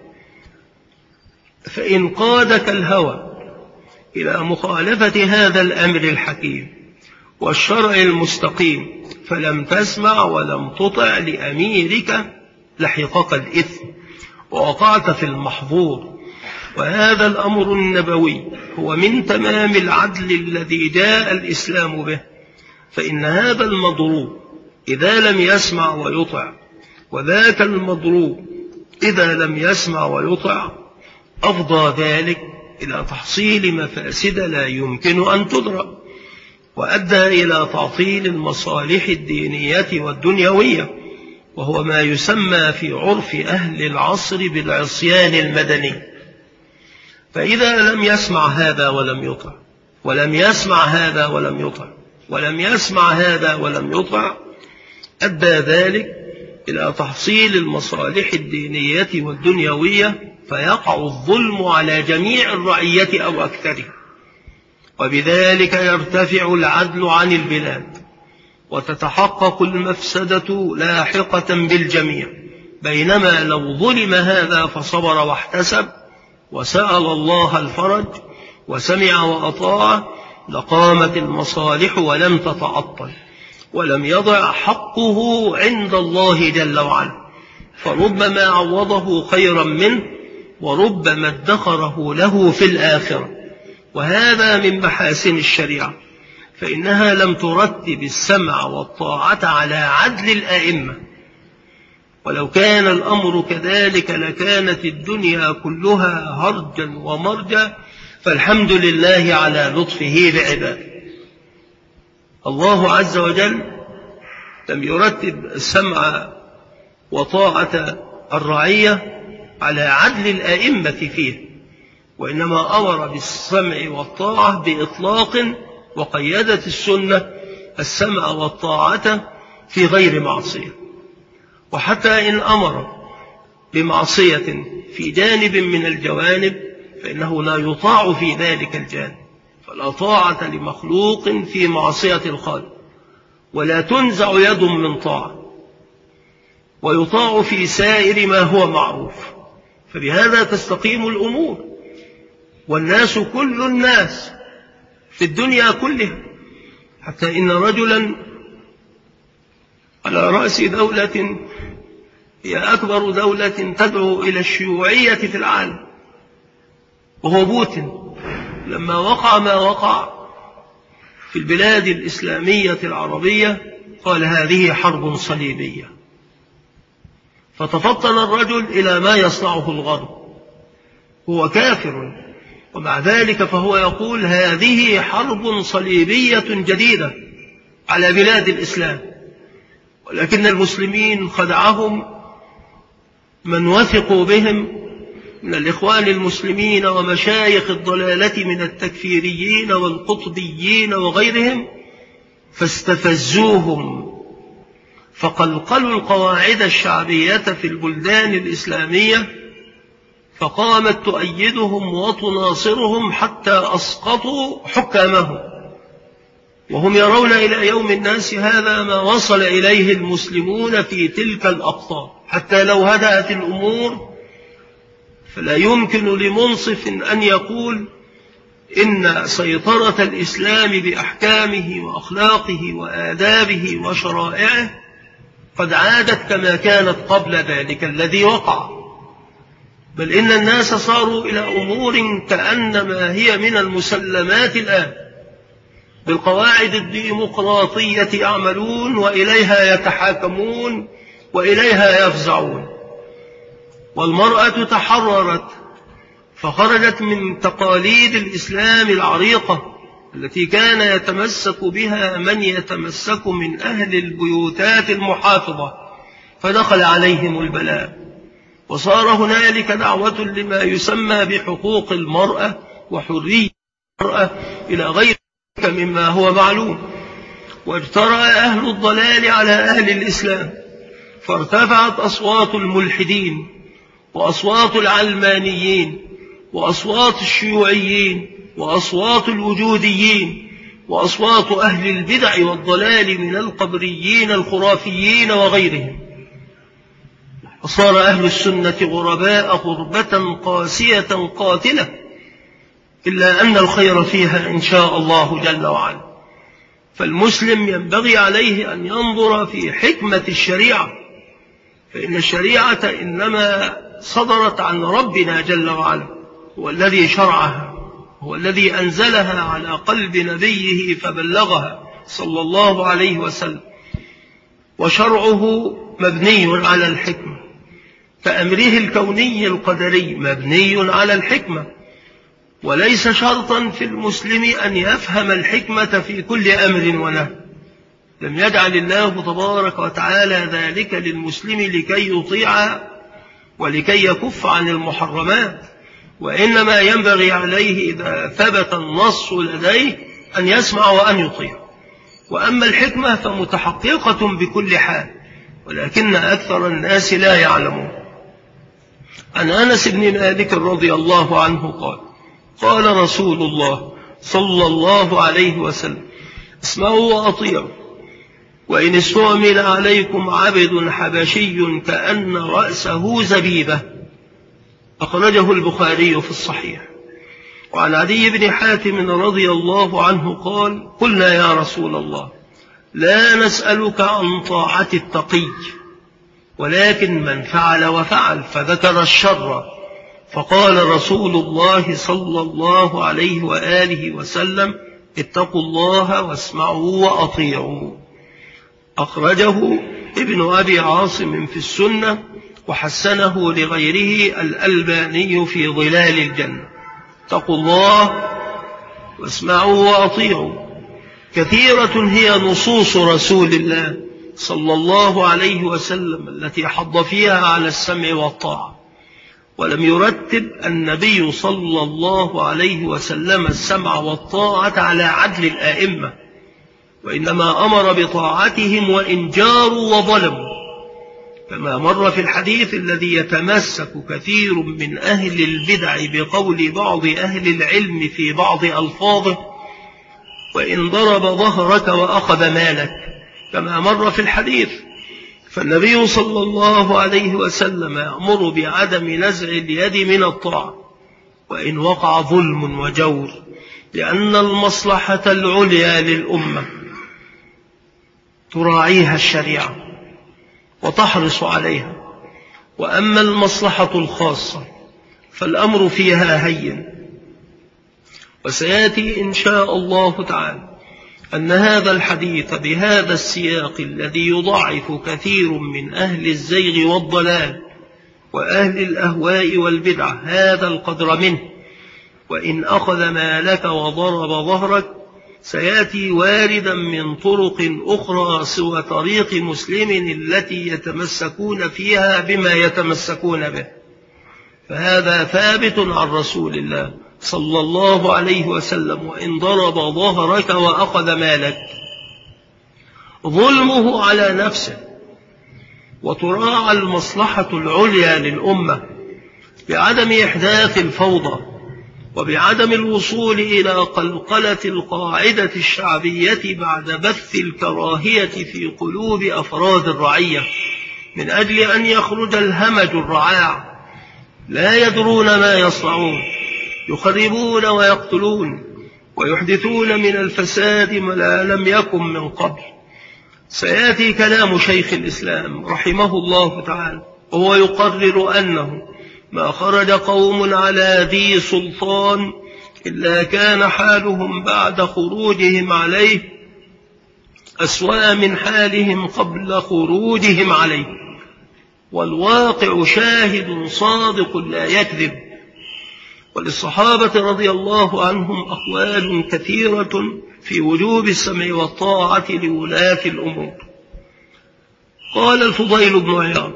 فإن قادك الهوى إلى مخالفة هذا الأمر الحكيم والشرع المستقيم فلم تسمع ولم تطع لأميرك لحقك الإثم ووقعت في المحظور. وهذا الأمر النبوي هو من تمام العدل الذي جاء الإسلام به، فإن هذا المضروب إذا لم يسمع ويطع وذاك المضروب إذا لم يسمع ويطع أفضى ذلك إلى تحصيل مفاسد لا يمكن أن تدرك، وأدى إلى تعطيل المصالح الدينية والدنيوية، وهو ما يسمى في عرف أهل العصر بالعصيان المدني. فإذا لم يسمع هذا ولم يطع ولم يسمع هذا ولم يطع ولم يسمع هذا ولم يطع أدى ذلك إلى تحصيل المصالح الدينية والدنيوية، فيقع الظلم على جميع الرعية أو أكثرها، وبذلك يرتفع العدل عن البلاد وتتحقق المفسدة لاحقة بالجميع. بينما لو ظلم هذا فصبر واحتسب وسأل الله الفرج وسمع وأطاع لقامت المصالح ولم تتعطل ولم يضع حقه عند الله جل وعلا، فربما عوضه خيرا منه وربما ادخره له في الآخرة. وهذا من محاسن الشريعة، فإنها لم ترتب السمع والطاعة على عدل الآئمة، ولو كان الأمر كذلك لكانت الدنيا كلها هرجا ومرجا، فالحمد لله على لطفه بعباده. الله عز وجل لم يرتب السمع وطاعة الرعية على عدل الآئمة فيه، وإنما أمر بالسمع والطاعة بإطلاق، وقيدت السنة السمع والطاعة في غير معصية. وحتى إن أمر بمعصية في جانب من الجوانب فإنه لا يطاع في ذلك الجانب، فلا طاعة لمخلوق في معصية الخالق، ولا تنزع يد من طاعة، ويطاع في سائر ما هو معروف. فبهذا تستقيم الأمور، والناس كل الناس في الدنيا كلها، حتى إن رجلا على رأس دولة هي أكبر دولة تدعو إلى الشيوعية في العالم وهو بوتين، لما وقع ما وقع في البلاد الإسلامية العربية قال هذه حرب صليبية، فتفطن الرجل إلى ما يصنعه الغرب، هو كافر، ومع ذلك فهو يقول هذه حرب صليبية جديدة على بلاد الإسلام. ولكن المسلمين خدعهم من وثقوا بهم من الإخوان المسلمين ومشايخ الضلالة من التكفيريين والقطبيين وغيرهم، فاستفزوهم فقلقلوا القواعد الشعبية في البلدان الإسلامية، فقامت تؤيدهم وتناصرهم حتى أسقطوا حكامهم، وهم يرون إلى يوم الناس هذا ما وصل إليه المسلمون في تلك الأقطار. حتى لو هدأت الأمور فلا يمكن لمنصف أن يقول إن سيطرة الإسلام بأحكامه وأخلاقه وآدابه وشرائعه قد عادت كما كانت قبل ذلك الذي وقع، بل إن الناس صاروا إلى أمور كأنما هي من المسلمات الآن، بالقواعد الديمقراطية يعملون وإليها يتحاكمون وإليها يفزعون. والمرأة تحررت فخرجت من تقاليد الإسلام العريقة التي كان يتمسك بها من يتمسك من أهل البيوتات المحافظة، فدخل عليهم البلاء، وصار هنالك دعوة لما يسمى بحقوق المرأة وحرية المرأة إلى غير مما هو معلوم. واجترأ أهل الضلال على أهل الإسلام، فارتفعت أصوات الملحدين وأصوات العلمانيين وأصوات الشيوعيين وأصوات الوجوديين وأصوات أهل البدع والضلال من القبريين الخرافيين وغيرهم، وصار أهل السنة غرباء غربة قاسية قاتلة، إلا أن الخير فيها إن شاء الله جل وعلا. فالمسلم ينبغي عليه أن ينظر في حكمة الشريعة، فإن الشريعة إنما صدرت عن ربنا جل وعلا، هو الذي شرعها، هو الذي أنزلها على قلب نبيه فبلغها صلى الله عليه وسلم، وشرعه مبني على الحكمة، فأمره الكوني القدري مبني على الحكمة، وليس شرطا في المسلم أن يفهم الحكمة في كل أمر ونهي، لم يجعل الله تبارك وتعالى ذلك للمسلم لكي يطيع ولكي يكف عن المحرمات، وإنما ينبغي عليه إذا ثبت النص لديه أن يسمع وأن يطيع. وأما الحكمة فمتحققة بكل حال، ولكن أكثر الناس لا يعلمون. عن أنس بن مالك رضي الله عنه قال: قال رسول الله صلى الله عليه وسلم: اسمعوا وأطيعوا، وإن استعمل عليكم عبد حبشي كأن رأسه زبيبة. أخرجه البخاري في الصحيح. وعن عدي بن حاتم رضي الله عنه قال: قلنا يا رسول الله لا نسألك عن طاعة التقي، ولكن من فعل وفعل، فذكر الشر، فقال رسول الله صلى الله عليه وآله وسلم: اتقوا الله واسمعوا وأطيعوا. أخرجه ابن أبي عاصم في السنة، وحسنه لغيره الألباني في ظلال الجنة. اتقوا الله واسمعوا وأطيعوا، كثيرة هي نصوص رسول الله صلى الله عليه وسلم التي حض فيها على السمع والطاعة، ولم يرتب النبي صلى الله عليه وسلم السمع والطاعة على عدل الآئمة، وإنما أمر بطاعتهم وإن جاروا وظلموا، كما مر في الحديث الذي يتمسك كثير من أهل البدع بقول بعض أهل العلم في بعض ألفاظه: وإن ضرب ظهرك وأخذ مالك، كما مر في الحديث. فالنبي صلى الله عليه وسلم يأمر بعدم نزع اليد من الطاعة وإن وقع ظلم وجور، لأن المصلحة العليا للأمة تراعيها الشريعة وتحرص عليها، وأما المصلحة الخاصة فالأمر فيها هين. وسيأتي إن شاء الله تعالى أن هذا الحديث بهذا السياق الذي يضعف كثير من أهل الزيغ والضلال وأهل الأهواء والبدع هذا القدر منه: وإن أخذ مالك وضرب ظهرك، سيأتي واردا من طرق أخرى سوى طريق مسلم التي يتمسكون فيها بما يتمسكون به. فهذا ثابت عن رسول الله صلى الله عليه وسلم. وإن ضرب ظهرك وأخذ مالك ظلمه على نفسه، وتراعى المصلحة العليا للأمة بعدم إحداث الفوضى وبعدم الوصول إلى قلقلة القاعدة الشعبية بعد بث الكراهية في قلوب أفراد الرعية من أجل أن يخرج الهمج الرعاع لا يدرون ما يصنعون، يخربون ويقتلون ويحدثون من الفساد ما لا لم يكن من قبل. سيأتي كلام شيخ الإسلام رحمه الله تعالى وهو يقرر أنه ما خرج قوم على ذي سلطان إلا كان حالهم بعد خروجهم عليه أسوأ من حالهم قبل خروجهم عليه، والواقع شاهد صادق لا يكذب. وللصحابة رضي الله عنهم أقوال كثيرة في وجوب السمع والطاعة لولاة الأمور. قال الفضيل بن عياض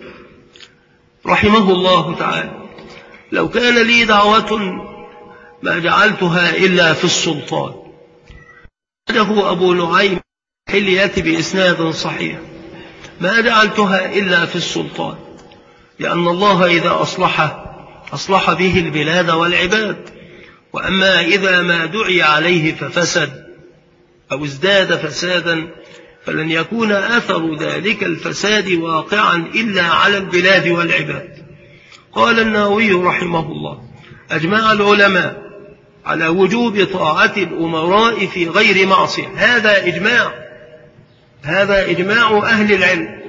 رحمه الله تعالى: لو كان لي دعوة ما جعلتها إلا في السلطان. أخرجه أبو نعيم حلية بإسناد صحيح: ما جعلتها إلا في السلطان، لأن الله إذا أصلح أصلح به البلاد والعباد، وأما إذا ما دعي عليه ففسد أو ازداد فسادا فلن يكون أثر ذلك الفساد واقعا إلا على البلاد والعباد. قال النووي رحمه الله: أجمع العلماء على وجوب طاعة الأمراء في غير معصية. هذا إجماع هذا إجماع أهل العلم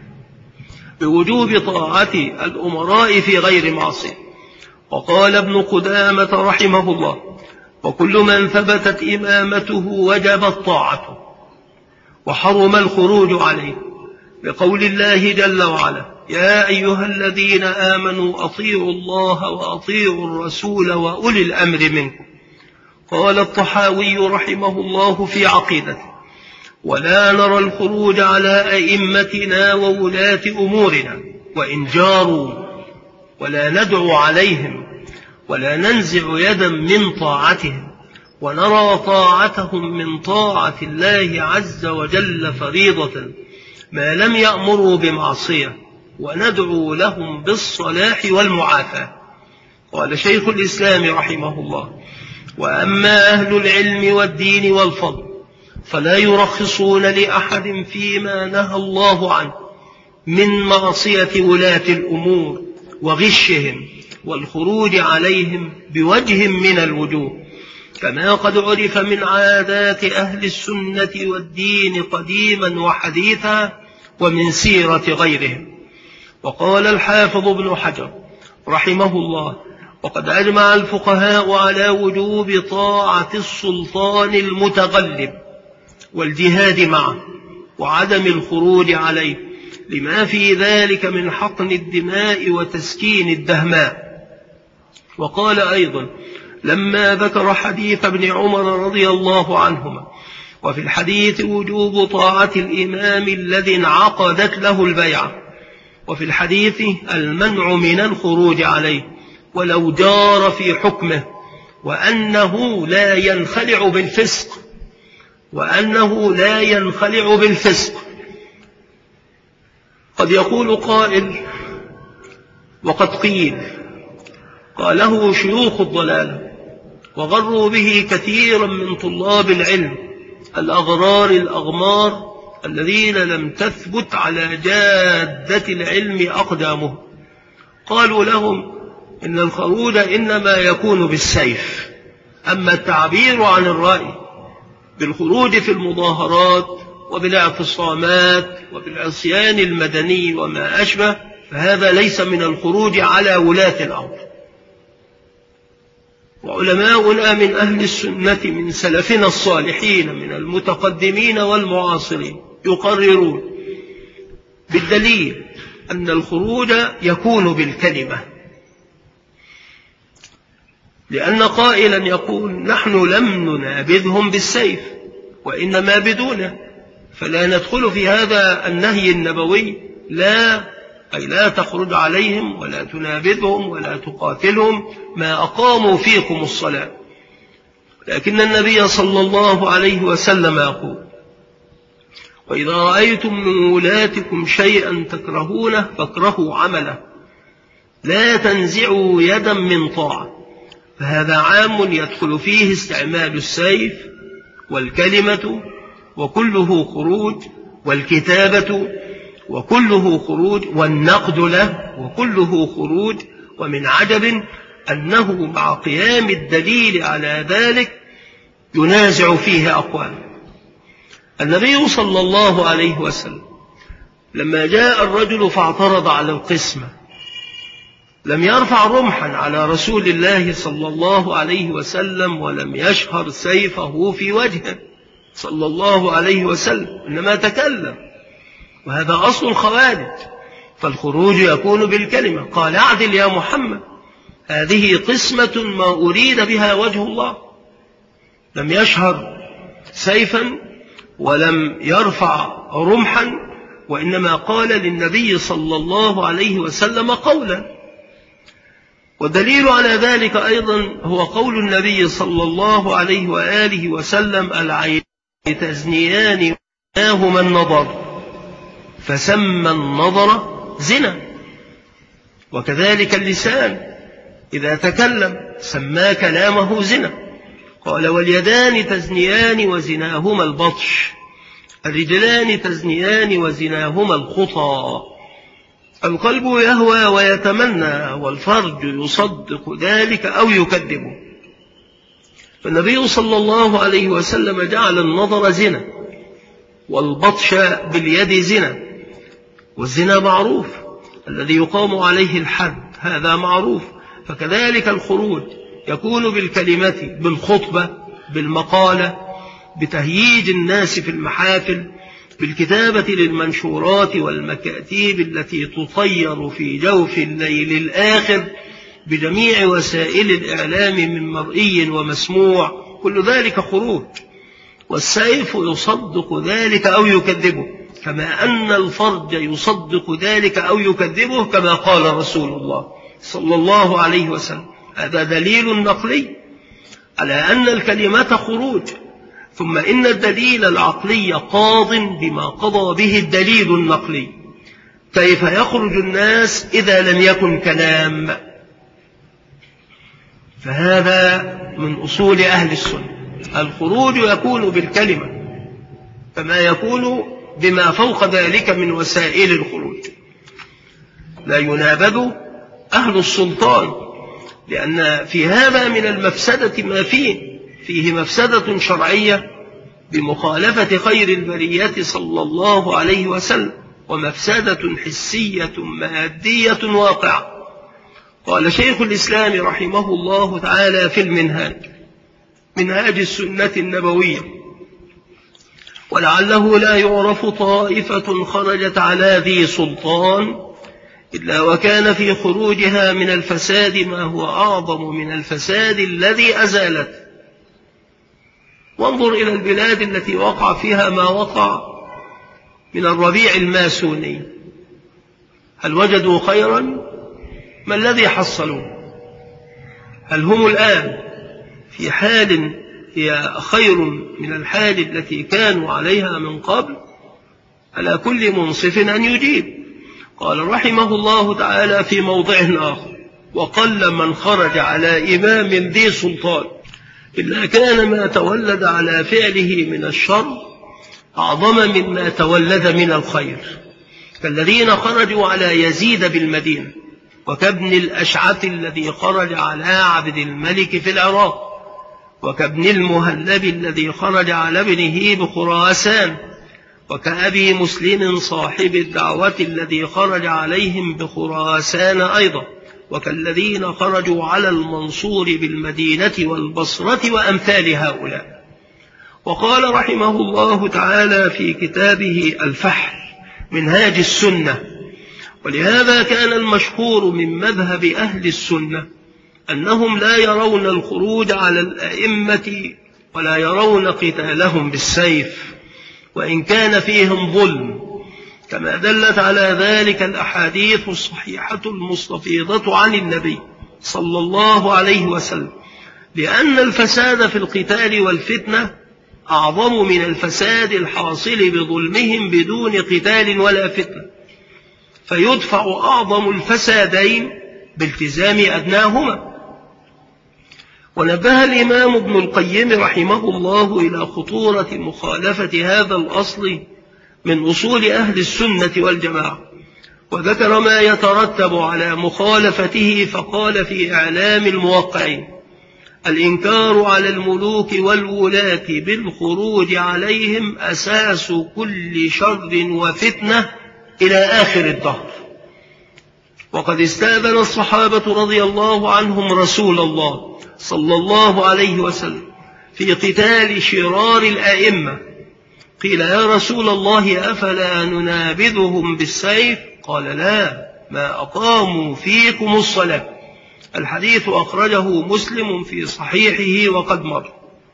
بوجوب طاعة الأمراء في غير معصية. وقال ابن قدامة رحمه الله: وكل من ثبتت إمامته وجبت طاعته وحرم الخروج عليه، بقول الله جل وعلا: يا أيها الذين آمنوا أطيعوا الله وأطيعوا الرسول وأولي الأمر منكم. قال الطحاوي رحمه الله في عقيدته: ولا نرى الخروج على أئمتنا وولاة أمورنا وإن جاروا، ولا ندعو عليهم ولا ننزع يدا من طاعتهم، ونرى طاعتهم من طاعة الله عز وجل فريضة ما لم يأمروا بمعصية، وندعو لهم بالصلاح والمعافاة. قال شيخ الإسلام رحمه الله: وأما أهل العلم والدين والفضل فلا يرخصون لأحد فيما نهى الله عنه من معصية ولاة الأمور وغشهم والخروج عليهم بوجه من الوجوه، كما قد عرف من عادات أهل السنة والدين قديما وحديثا ومن سيرة غيرهم. وقال الحافظ ابن حجر رحمه الله: وقد أجمع الفقهاء على وجوب طاعة السلطان المتغلب والجهاد معه وعدم الخروج عليه، لما في ذلك من حقن الدماء وتسكين الدهماء. وقال أيضا لما ذكر حديث ابن عمر رضي الله عنهما: وفي الحديث وجوب طاعة الإمام الذي انعقدت له البيعة، وفي الحديث المنع من الخروج عليه ولو جار في حكمه، وأنه لا ينخلع بالفسق وأنه لا ينخلع بالفسق. قد يقول قائل: وقد قيل قاله شيوخ الضلال وغروا به كثيرا من طلاب العلم الأغرار الأغمار الذين لم تثبت على جادة العلم أقدامهم. قالوا لهم إن الخروج إنما يكون بالسيف، أما التعبير عن الرأي بالخروج في المظاهرات وبالاعتصامات وبالعصيان المدني وما أشبه فهذا ليس من الخروج على ولاة الأمر. وعلماؤنا من أهل السنة من سلفنا الصالحين من المتقدمين والمعاصرين يقررون بالدليل أن الخروج يكون بالكلمة، لأن قائلا يقول: نحن لم ننابذهم بالسيف وإنما بدونه، فلا ندخل في هذا النهي النبوي لا أي لا تخرج عليهم ولا تنابذهم ولا تقاتلهم ما أقاموا فيكم الصلاة. لكن النبي صلى الله عليه وسلم يقول: وإذا رأيتم من ولاتكم شيئا تكرهونه فاكرهوا عمله، لا تنزعوا يدا من طاعة. فهذا عام يدخل فيه استعمال السيف والكلمة وكله خروج، والكتابة وكله خروج، والنقد له وكله خروج. ومن عجب أنه مع قيام الدليل على ذلك ينازع فيه أقوام. النبي صلى الله عليه وسلم لما جاء الرجل فاعترض على القسمة لم يرفع رمحا على رسول الله صلى الله عليه وسلم، ولم يشهر سيفه في وجهه صلى الله عليه وسلم، إنما تكلم، وهذا أصل الخوارج. فالخروج يكون بالكلمة: قال: اعدل يا محمد، هذه قسمة ما أريد بها وجه الله. لم يشهر سيفا ولم يرفع رمحا، وإنما قال للنبي صلى الله عليه وسلم قولا. والدليل على ذلك أيضا هو قول النبي صلى الله عليه وآله وسلم: العين تزنيان وزناهما النظر، فسمى النظر زنا. وكذلك اللسان إذا تكلم سمى كلامه زنا. قال: واليدان تزنيان وزناهما البطش، الرجلان تزنيان وزناهما الخطى، القلب يهوى ويتمنى، والفرج يصدق ذلك أو يكذبه. فالنبي صلى الله عليه وسلم جعل النظر زنا، والبطش باليد زنا، والزنا معروف الذي يقام عليه الحد، هذا معروف. فكذلك الخروج يكون بالكلمة، بالخطبة، بالمقالة، بتهييج الناس في المحافل، بالكتابة للمنشورات والمكاتيب التي تطير في جوف الليل الآخر بجميع وسائل الإعلام من مرئي ومسموع، كل ذلك خروج. والسيف يصدق ذلك أو يكذبه، كما أن الفرج يصدق ذلك أو يكذبه، كما قال رسول الله صلى الله عليه وسلم. هذا دليل نقلي على أن الكلمة خروج. ثم إن الدليل العقلي قاض بما قضى به الدليل النقلي. كيف يخرج الناس إذا لم يكن كلام؟ فهذا من أصول أهل السنة. الخروج يكون بالكلمة، كما يكون بما فوق ذلك من وسائل الخروج. لا ينابذ أهل السلطان، لأن في هذا من المفسدة ما فيه فيه مفسدة شرعية بمخالفة خير البرية صلى الله عليه وسلم، ومفسدة حسية مادية واقعة. قال شيخ الإسلام رحمه الله تعالى في المنهاج، منهاج السنة النبوية: ولعله لا يعرف طائفة خرجت على ذي سلطان إلا وكان في خروجها من الفساد ما هو أعظم من الفساد الذي أزالته. وانظر إلى البلاد التي وقع فيها ما وقع من الربيع الماسوني، هل وجدوا خيرا؟ ما الذي حصلوا؟ هل هم الآن في حال هي خير من الحال التي كانوا عليها من قبل؟ على كل منصف أن يجيب. قال رحمه الله تعالى في موضع آخر: وقل من خرج على إمام ذي سلطان إلا كان ما تولد على فعله من الشر أعظم مما تولد من الخير، كالذين خرجوا على يزيد بالمدينة، وكابن الأشعث الذي خرج على عبد الملك في العراق، وكابن المهلب الذي خرج على ابنه بخراسان، وكأبي مسلم صاحب الدعوة الذي خرج عليهم بخراسان أيضا، وكالذين خرجوا على المنصور بالمدينة والبصرة وأمثال هؤلاء. وقال رحمه الله تعالى في كتابه الفحل منهاج السنة: ولهذا كان المشهور من مذهب أهل السنة أنهم لا يرون الخروج على الأئمة ولا يرون قتالهم بالسيف، وإن كان فيهم ظلم، كما دلت على ذلك الأحاديث الصحيحة المستفيضة عن النبي صلى الله عليه وسلم، لأن الفساد في القتال والفتنة أعظم من الفساد الحاصل بظلمهم بدون قتال ولا فتنة، فيدفع أعظم الفسادين بالتزام أدناهما. ونبه الإمام ابن القيم رحمه الله إلى خطورة مخالفة هذا الأصل من أصول أهل السنة والجماعة، وذكر ما يترتب على مخالفته، فقال في إعلام الموقعين: الإنكار على الملوك والولاة بالخروج عليهم أساس كل شر وفتنة إلى آخر الدهر. وقد استأذن الصحابة رضي الله عنهم رسول الله صلى الله عليه وسلم في قتال شرار الأئمة. قيل: يا رسول الله أفلا ننابذهم بالسيف؟ قال: لا، ما أقاموا فيكم الصلاة. الحديث أخرجه مسلم في صحيحه وقد مر.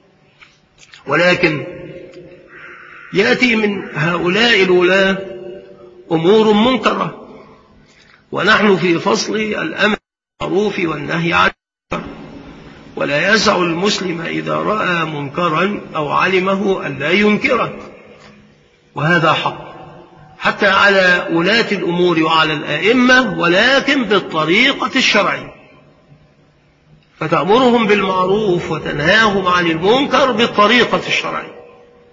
ولكن يأتي من هؤلاء الولاة أمور منكرة، ونحن في فصل الأمر بالمعروف والنهي عن المنكر، ولا يسع المسلم إذا رأى منكرا أو علمه أن لا ينكره، وهذا حق حتى على ولاة الأمور وعلى الأئمة، ولكن بالطريقة الشرعية، فتأمرهم بالمعروف وتنهاهم عن المنكر بالطريقة الشرعية.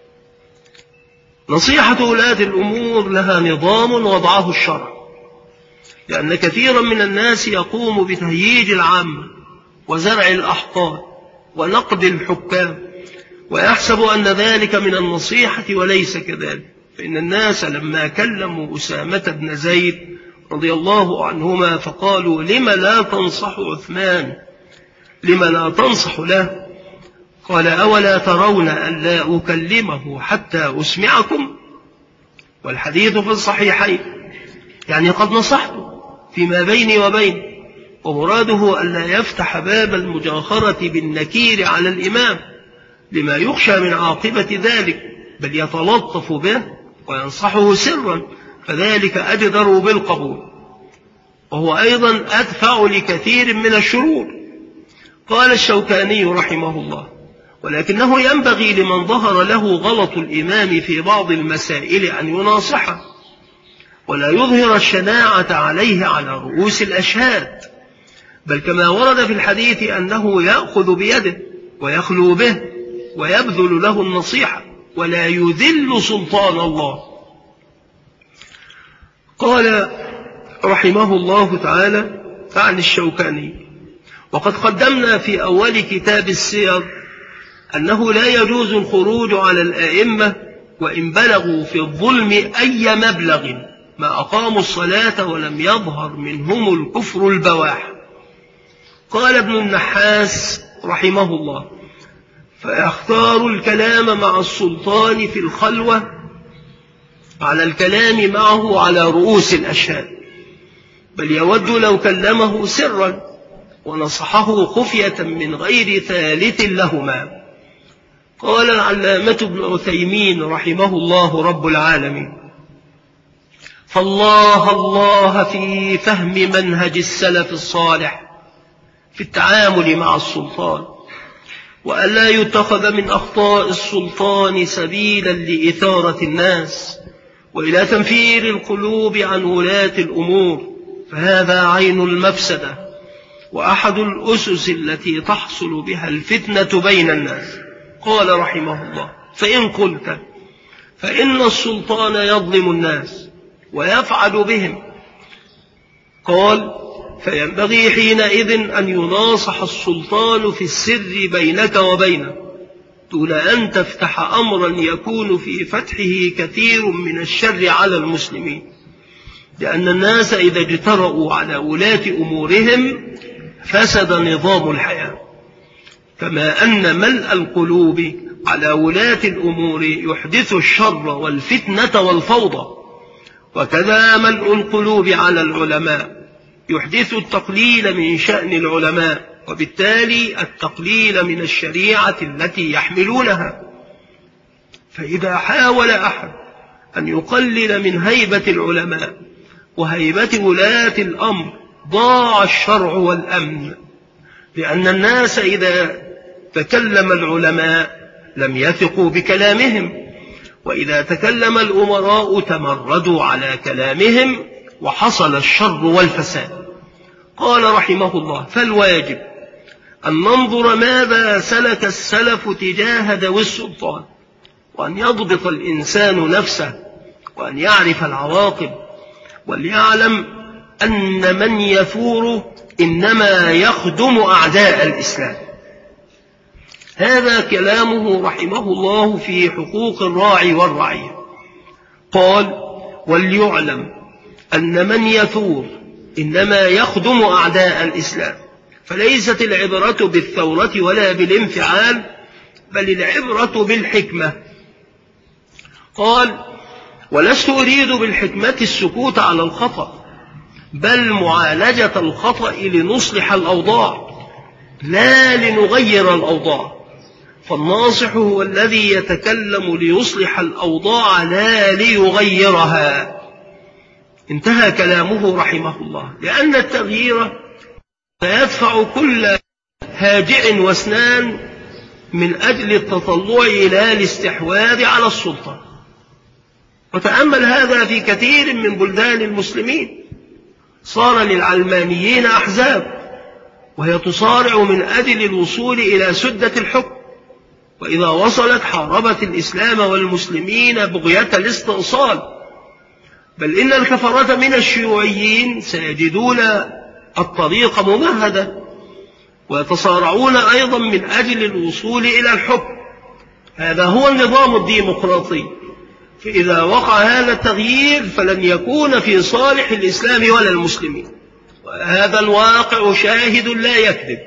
نصيحة ولاة الأمور لها نظام وضعه الشرع، لأن كثيرا من الناس يقوم بتهييج العامة وزرع الأحقاد ونقد الحكام، ويحسب أن ذلك من النصيحة، وليس كذلك. فإن الناس لما كلموا أسامة بن زيد رضي الله عنهما فقالوا: لم لا تنصح عثمان؟ لم لا تنصح له؟ قال: أولا ترون أن لا أكلمه حتى أسمعكم؟ والحديث في الصحيحين، يعني قد نصحته فيما بيني وبينه، ومراده أن لا يفتح باب المجاخرة بالنكير على الإمام لما يخشى من عاقبة ذلك، بل يتلطف به وينصحه سرا، فذلك أجدر بالقبول، وهو أيضا أدفع لكثير من الشرور. قال الشوكاني رحمه الله: ولكنه ينبغي لمن ظهر له غلط الإمام في بعض المسائل أن يناصحه، ولا يظهر الشناعة عليه على رؤوس الأشهاد، بل كما ورد في الحديث أنه يأخذ بيده ويخلو به ويبذل له النصيحة، ولا يذل سلطان الله. قال رحمه الله تعالى عن الشوكاني: وقد قدمنا في أول كتاب السير أنه لا يجوز الخروج على الأئمة وإن بلغوا في الظلم أي مبلغ، ما أقاموا الصلاة ولم يظهر منهم الكفر البواح. قال ابن النحاس رحمه الله: فيختار الكلام مع السلطان في الخلوة على الكلام معه على رؤوس الأشهاد، بل يود لو كلمه سرا ونصحه خفية من غير ثالث لهما. قال العلامة ابن عثيمين رحمه الله رب العالمين: فالله الله في فهم منهج السلف الصالح في التعامل مع السلطان، وألا يتخذ من أخطاء السلطان سبيلا لإثارة الناس وإلى تنفير القلوب عن ولاة الأمور، فهذا عين المفسدة وأحد الأسس التي تحصل بها الفتنة بين الناس. قال رحمه الله: فإن قلت فإن السلطان يظلم الناس ويفعل بهم، قال: فينبغي حينئذ أن يناصح السلطان في السر بينك وبينه، دون أن تفتح أمرا يكون في فتحه كثير من الشر على المسلمين، لأن الناس إذا اجترأوا على ولاة أمورهم فسد نظام الحياة، كما أن ملء القلوب على ولاة الأمور يحدث الشر والفتنة والفوضى، وكذا ملء القلوب على العلماء يحدث التقليل من شأن العلماء، وبالتالي التقليل من الشريعة التي يحملونها. فإذا حاول أحد أن يقلل من هيبة العلماء وهيبة ولاة الأمر، ضاع الشرع والأمن، لأن الناس إذا تكلم العلماء لم يثقوا بكلامهم، وإذا تكلم الأمراء تمردوا على كلامهم وحصل الشر والفساد. قال رحمه الله: فالواجب أن ننظر ماذا سلك السلف تجاه ذوي السلطان، وأن يضبط الإنسان نفسه، وأن يعرف العواقب، وليعلم أن من يثور إنما يخدم أعداء الإسلام. هذا كلامه رحمه الله في حقوق الراعي والرعية. قال: وليعلم أن من يثور إنما يخدم أعداء الإسلام، فليست العبرة بالثورة ولا بالانفعال، بل العبرة بالحكمة. قال: ولست أريد بالحكمة السكوت على الخطأ، بل معالجة الخطأ لنصلح الأوضاع لا لنغير الأوضاع، فالناصح هو الذي يتكلم ليصلح الأوضاع لا ليغيرها. انتهى كلامه رحمه الله، لأن التغيير سيدفع كل هاجع واسنان من أجل التطلع إلى الاستحواذ على السلطة. وتأمل هذا في كثير من بلدان المسلمين، صار للعلمانيين أحزاب وهي تصارع من أجل الوصول إلى سدة الحكم، وإذا وصلت حاربت الإسلام والمسلمين بغية الاستئصال. بل إن الكفرة من الشيوعيين سيجدون الطريق ممهدة ويتصارعون أيضا من أجل الوصول إلى الحكم. هذا هو النظام الديمقراطي، فإذا وقع هذا التغيير فلن يكون في صالح الإسلام ولا المسلمين، وهذا الواقع شاهد لا يكذب.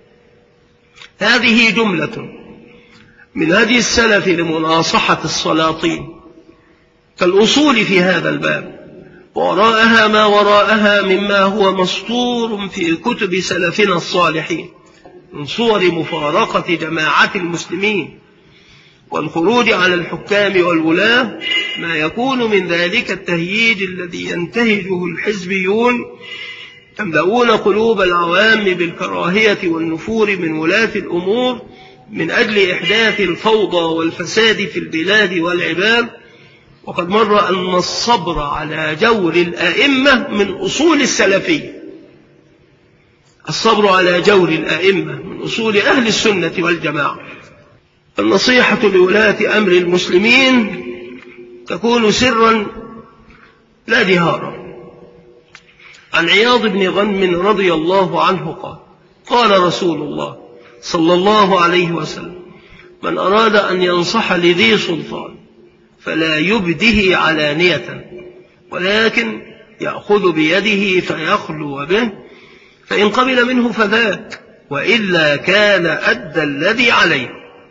هذه جملة من هدي السلف لمناصحة السلاطين كالأصول في هذا الباب، وراءها ما وراءها مما هو مسطور في كتب سلفنا الصالحين من صور مفارقة جماعة المسلمين والخروج على الحكام والولاة، ما يكون من ذلك التهييج الذي ينتهجه الحزبيون، يملؤون قلوب العوام بالكراهية والنفور من ولاة الأمور من أجل إحداث الفوضى والفساد في البلاد والعباد. وقد مر أن الصبر على جور الأئمة من أصول السلفية، الصبر على جور الأئمة من أصول أهل السنة والجماعة. النصيحة لولاة أمر المسلمين تكون سرا لا جهارا. عن عياض بن غنم رضي الله عنه قال: قال رسول الله صلى الله عليه وسلم: من أراد أن ينصح لذي سلطان فلا يبده علانية، ولكن يأخذ بيده فيخلو به، فإن قبل منه فذاك، وإلا كان أدى الذي عليه.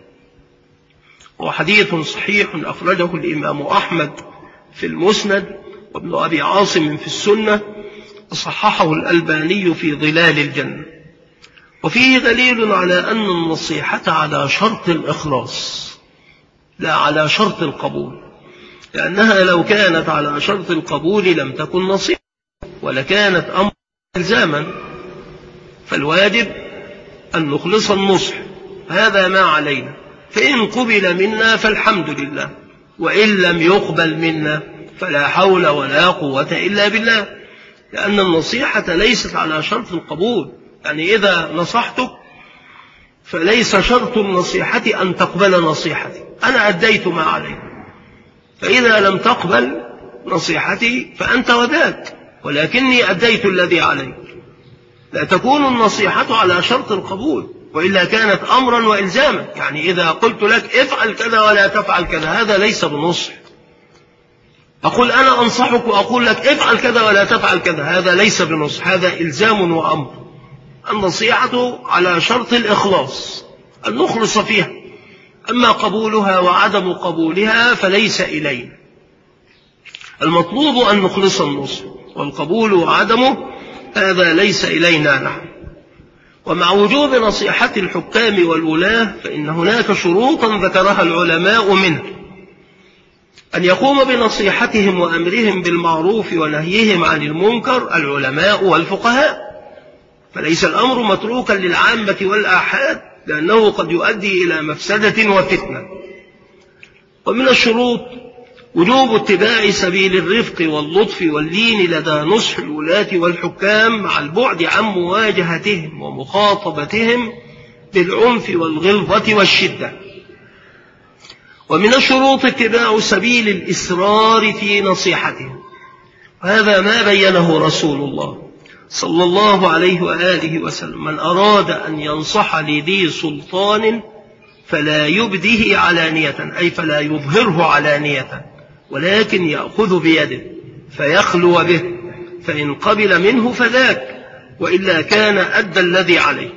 وحديث صحيح أخرجه الإمام أحمد في المسند، وابن أبي عاصم في السنة، وصححه الألباني في ظلال الجنة. وفيه دليل على أن النصيحة على شرط الإخلاص لا على شرط القبول، لأنها لو كانت على شرط القبول لم تكن نصيحة ولكانت أمر إلزاما. فالواجب أن نخلص النصح، هذا ما علينا، فإن قبل منا فالحمد لله، وإن لم يقبل منا فلا حول ولا قوة إلا بالله، لأن النصيحة ليست على شرط القبول. يعني إذا نصحتك فليس شرط النصيحة أن تقبل نصيحتي، أنا أديت ما علي، فإذا لم تقبل نصيحتي فأنت وذاك، ولكني أديت الذي علي. لا تكون النصيحة على شرط القبول، وإلا كانت أمرا وإلزاما. يعني إذا قلت لك افعل كذا ولا تفعل كذا، هذا ليس بنصح. أقول أنا أنصحك وأقول لك افعل كذا ولا تفعل كذا، هذا ليس بنصح، هذا إلزام وأمر. النصيحة على شرط الإخلاص، أن نخلص فيها، أما قبولها وعدم قبولها فليس إلينا. المطلوب أن نخلص النصح، والقبول وعدمه هذا ليس إلينا نحن. ومع وجوب نصيحة الحكام والولاة فإن هناك شروطا ذكرها العلماء منها: أن يقوم بنصيحتهم وأمرهم بالمعروف ونهيهم عن المنكر العلماء والفقهاء، فليس الأمر متروكا للعامة والآحاد، لأنه قد يؤدي إلى مفسدة وفتنة. ومن الشروط وجوب اتباع سبيل الرفق واللطف واللين لدى نصح الولاة والحكام، مع البعد عن مواجهتهم ومخاطبتهم بالعنف والغلظة والشدة. ومن الشروط اتباع سبيل الإسرار في نصيحتهم، وهذا ما بينه رسول الله صلى الله عليه وآله وسلم: من أراد أن ينصح لذي سلطان فلا يبده علانية، أي فلا يظهره علانية، ولكن يأخذ بيده فيخلو به، فإن قبل منه فذاك، وإلا كان أدى الذي عليه.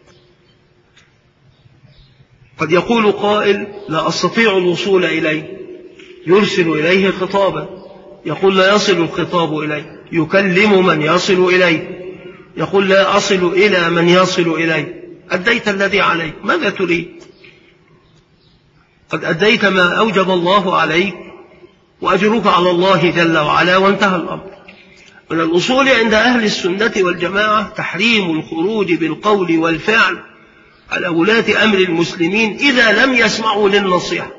قد يقول قائل: لا أستطيع الوصول إليه، يرسل إليه خطابا، يقول لا يصل الخطاب إليه، يكلم من يصل إليه، يقول لا أصل إلى من يصل إليه. أديت الذي عليك، ماذا تريد؟ قد أديت ما أوجب الله عليك، وأجرك على الله جل وعلا، وانتهى الأمر. من الأصول عند أهل السنة والجماعة تحريم الخروج بالقول والفعل على ولاة أمر المسلمين إذا لم يسمعوا للنصيحة،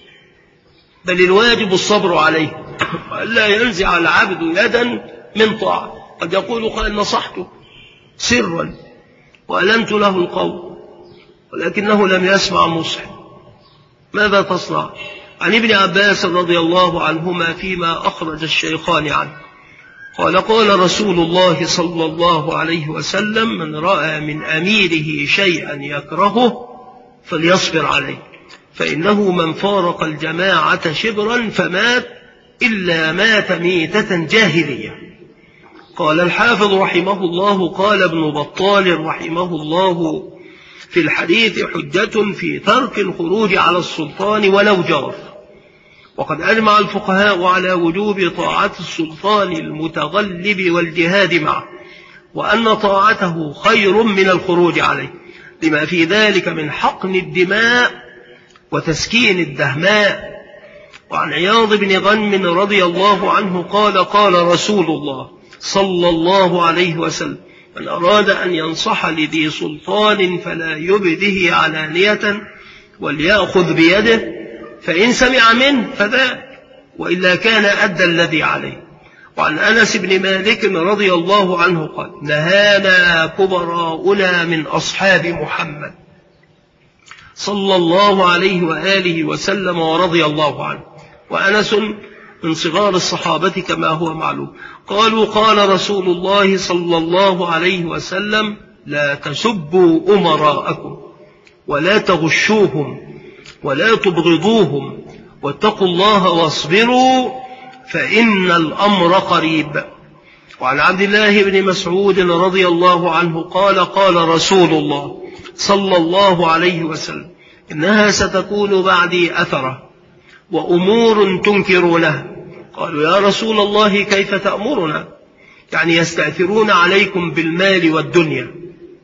بل الواجب الصبر عليه، وألا ينزع العبد يدا من طاعة. قد يقول قائل: نصحته سرا وألنت له القول، ولكنه لم يسمع نصح، ماذا تصنع؟ عن ابن عباس رضي الله عنهما فيما أخرج الشيخان عنه قال: قال رسول الله صلى الله عليه وسلم: من رأى من أميره شيئا يكرهه فليصبر عليه، فإنه من فارق الجماعة شبرا فمات إلا مات ميتة جاهلية. قال الحافظ رحمه الله: قال ابن بطال رحمه الله: في الحديث حجة في ترك الخروج على السلطان ولو جار. وقد أجمع الفقهاء على وجوب طاعة السلطان المتغلب والجهاد معه، وأن طاعته خير من الخروج عليه، لما في ذلك من حقن الدماء وتسكين الدهماء. وعن عياض بن غنم رضي الله عنه قال: قال رسول الله صلى الله عليه وسلم: من أراد أن ينصح لذي سلطان فلا يبده علانية وليأخذ بيده، فإن سمع منه فذاك، وإلا كان أدى الذي عليه. وعن أنس بن مالك رضي الله عنه قال: نهانا كبراؤنا من أصحاب محمد صلى الله عليه وآله وسلم ورضي الله عنه. وأنس من صغار الصحابة كما هو معلوم. قالوا: قال رسول الله صلى الله عليه وسلم: لا تسبوا أمراءكم ولا تغشوهم ولا تبغضوهم، واتقوا الله واصبروا فإن الأمر قريب. وعن عبد الله بن مسعود رضي الله عنه قال: قال رسول الله صلى الله عليه وسلم: إنها ستكون بعدي أثرة وأمور تنكرونها. قالوا: يا رسول الله كيف تأمرنا؟ يعني يستأثرون عليكم بالمال والدنيا،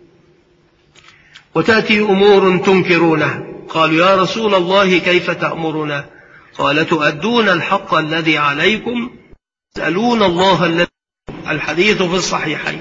وتأتي أمور تنكرونها. قالوا: يا رسول الله كيف تأمرنا؟ قال: تؤدون الحق الذي عليكم، تسألون الله الذي. الحديث في الصحيحين.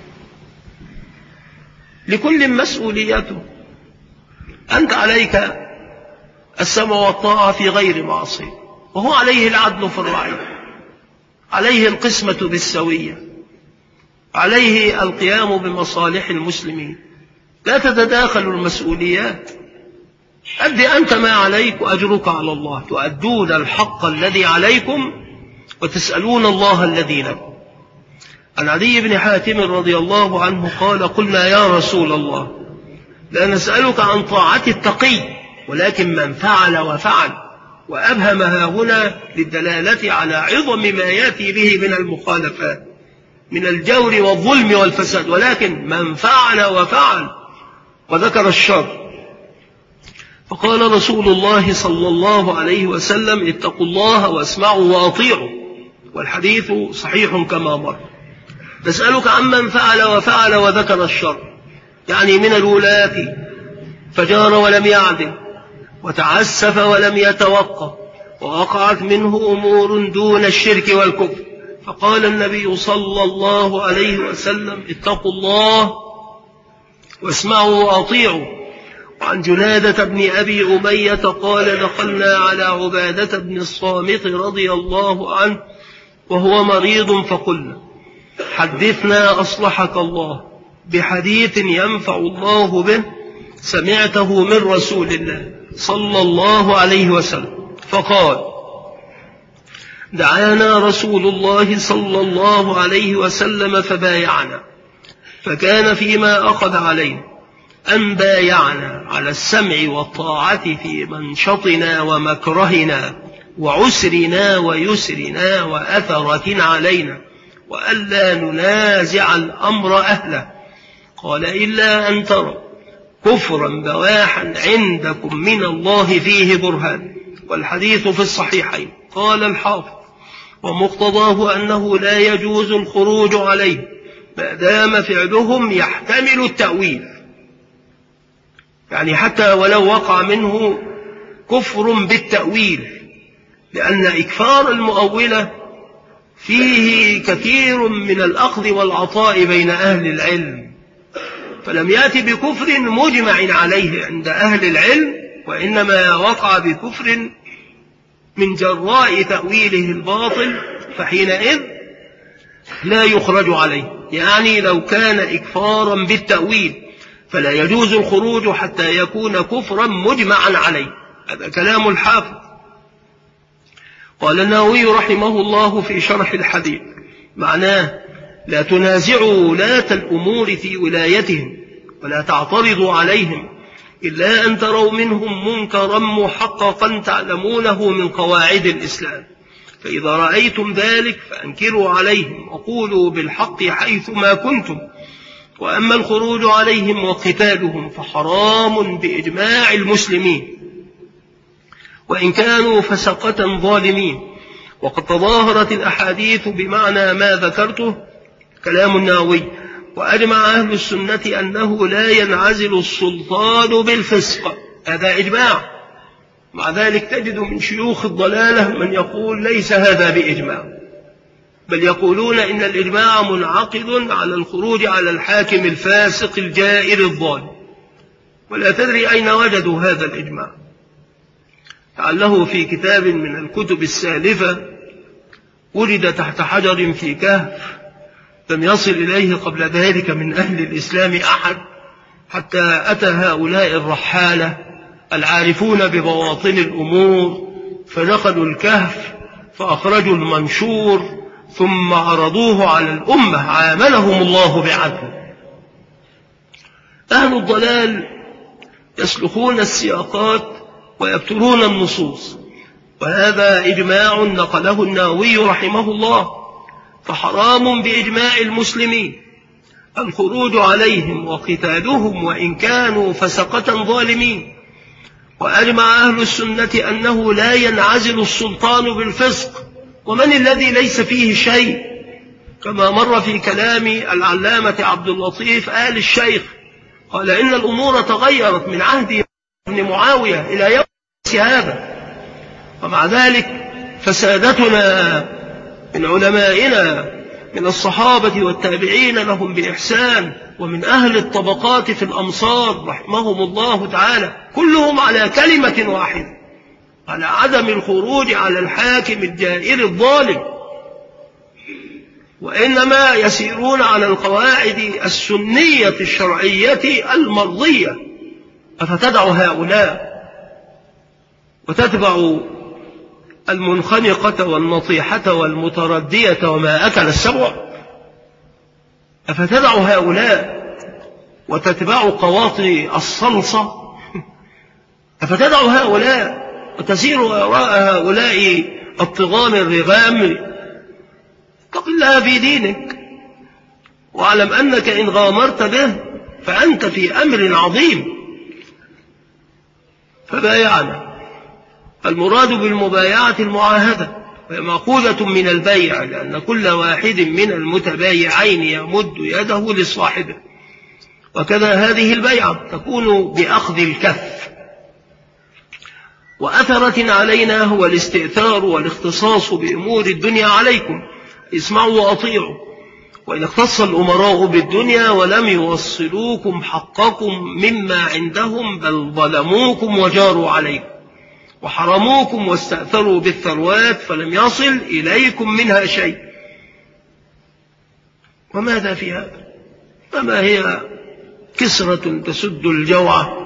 لكل مسؤوليته، أنت عليك السمع والطاعة في غير معصية، وهو عليه العدل في الرعي، عليه القسمة بالسوية، عليه القيام بمصالح المسلمين. لا تتداخل المسؤوليات، أد أنت ما عليك وأجرك على الله. تؤدون الحق الذي عليكم وتسألون الله الذي لكم. عن عدي بن حاتم رضي الله عنه قال: قلنا يا رسول الله لا نسألك عن طاعة التقي، ولكن من فعل وفعل، وأبهمها هنا للدلالة على عظم ما يأتي به من المخالفات من الجور والظلم والفساد، ولكن من فعل وفعل، وذكر الشر. فقال رسول الله صلى الله عليه وسلم: اتقوا الله واسمعوا وأطيعوا. والحديث صحيح كما مر. نسألك عمن فعل وفعل وذكر الشر، يعني من الولاة فجار ولم يعدل، وتعسف ولم يتوقف، ووقعت منه أمور دون الشرك والكفر، فقال النبي صلى الله عليه وسلم: اتقوا الله واسمعوا وأطيعوا. وعن جنادة بن أبي أمية قال: دخلنا على عبادة بن الصامت رضي الله عنه وهو مريض، فقلنا: حدثنا أصلحك الله بحديث ينفع الله به سمعته من رسول الله صلى الله عليه وسلم. فقال: دعانا رسول الله صلى الله عليه وسلم فبايعنا، فكان فيما أخذ علينا أن بايعنا على السمع والطاعة في منشطنا ومكرهنا وعسرنا ويسرنا وأثرة علينا، وألا ننازع الأمر أهله. قال: إلا أن تروا كفرا بواحا عندكم من الله فيه برهان. والحديث في الصحيحين. قال الحافظ: ومقتضاه أنه لا يجوز الخروج عليه ما دام فعلهم يحتمل التأويل، يعني حتى ولو وقع منه كفر بالتأويل، لأن إكفار المؤولة فيه كثير من الأخذ والعطاء بين أهل العلم، فلم يأتي بكفر مجمع عليه عند أهل العلم، وإنما وقع بكفر من جراء تأويله الباطل، فحينئذ لا يخرج عليه. يعني لو كان إكفارا بالتأويل فلا يجوز الخروج حتى يكون كفرا مجمعا عليه. هذا كلام الحافظ. قال النووي رحمه الله في شرح الحديث: معناه: لا تنازعوا ولاة الأمور في ولايتهم ولا تعترضوا عليهم إلا أن تروا منهم منكرا محققا تعلمونه من قواعد الإسلام، فإذا رأيتم ذلك فأنكروا عليهم وقولوا بالحق حيثما كنتم. وأما الخروج عليهم وقتالهم فحرام بإجماع المسلمين وإن كانوا فسقة ظالمين. وقد تظاهرت الأحاديث بمعنى ما ذكرته، كلام النووي. وأجمع أهل السنة أنه لا ينعزل السلطان بالفسق، هذا إجماع. مع ذلك تجد من شيوخ الضلالة من يقول ليس هذا بإجماع، بل يقولون إن الإجماع منعقد على الخروج على الحاكم الفاسق الجائر الظالم، ولا تدري أين وجدوا هذا الإجماع. لعله في كتاب من الكتب السالفة وجد تحت حجر في كهف، لم يصل إليه قبل ذلك من أهل الإسلام أحد، حتى أتى هؤلاء الرحالة العارفون ببواطن الأمور فدخلوا الكهف فأخرجوا المنشور ثم عرضوه على الأمة، عاملهم الله بعدل. أهل الضلال يسلخون السياقات ويبتلون النصوص، وهذا إجماع نقله النووي رحمه الله. فحرام بإجماع المسلمين الخروج عليهم وقتالهم وإن كانوا فسقة ظالمين. وأجمع أهل السنة أنه لا ينعزل السلطان بالفسق، ومن الذي ليس فيه شيء، كما مر في كلام العلامة عبد اللطيف آل الشيخ، قال إن الأمور تغيرت من عهد ابن معاوية إلى يوم هذا. ومع ذلك فسادتنا من علمائنا من الصحابة والتابعين لهم بإحسان ومن أهل الطبقات في الأمصار رحمهم الله تعالى كلهم على كلمة واحدة، على عدم الخروج على الحاكم الجائر الظالم، وإنما يسيرون على القواعد السنية الشرعية المرضية. أفتدع هؤلاء وتتبع المنخنقة والنطيحة والمتردية وما أكل السبع؟ أفتدع هؤلاء وتتبع قواطي الصلصة؟ أفتدع هؤلاء وتسير وراء هؤلاء الطغام الرغام؟ اتق الله في دينك، واعلم أنك إن غامرت به فأنت في أمر عظيم. فبايعنا، المراد بالمبايعة المعاهدة، وهي مأخوذة من البيع، لأن كل واحد من المتبايعين يمد يده لصاحبه، وكذا هذه البيعة تكون بأخذ الكف. وأثرة علينا هو الاستئثار والاختصاص بأمور الدنيا عليكم، اسمعوا وأطيعوا. وإن اختص الأمراء بالدنيا ولم يوصلوكم حقكم مما عندهم، بل ظلموكم وجاروا عليكم وحرموكم واستأثروا بالثروات، فلم يصل إليكم منها شيء. وماذا في هذا؟ فما هي كسرة تسد الجوع،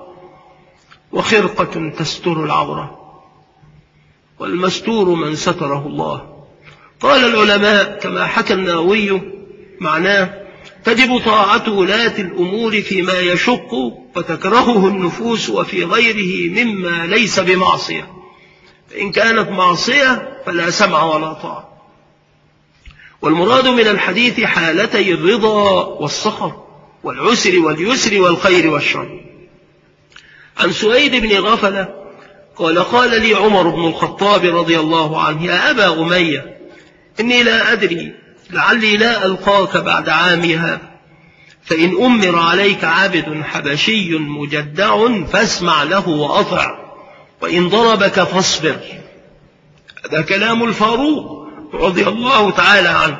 وخرقة تستر العورة، والمستور من ستره الله. قال العلماء كما حكى النووي معناه: تجب طاعة ولاة الأمور فيما يشق وتكرهه النفوس، وفي غيره مما ليس بمعصية، فإن كانت معصية فلا سمع ولا طاعة. والمراد من الحديث حالتي الرضا والسخط، والعسر واليسر، والخير والشر. عن سويد بن غفلة قال: قال لي عمر بن الخطاب رضي الله عنه: يا أبا أمية، إني لا أدري، لعلي لا ألقاك بعد عامي هذا، فإن أمر عليك عبد حبشي مجدع فاسمع له وأطع، وإن ضربك فاصبر. هذا كلام الفاروق رضي الله تعالى عنه.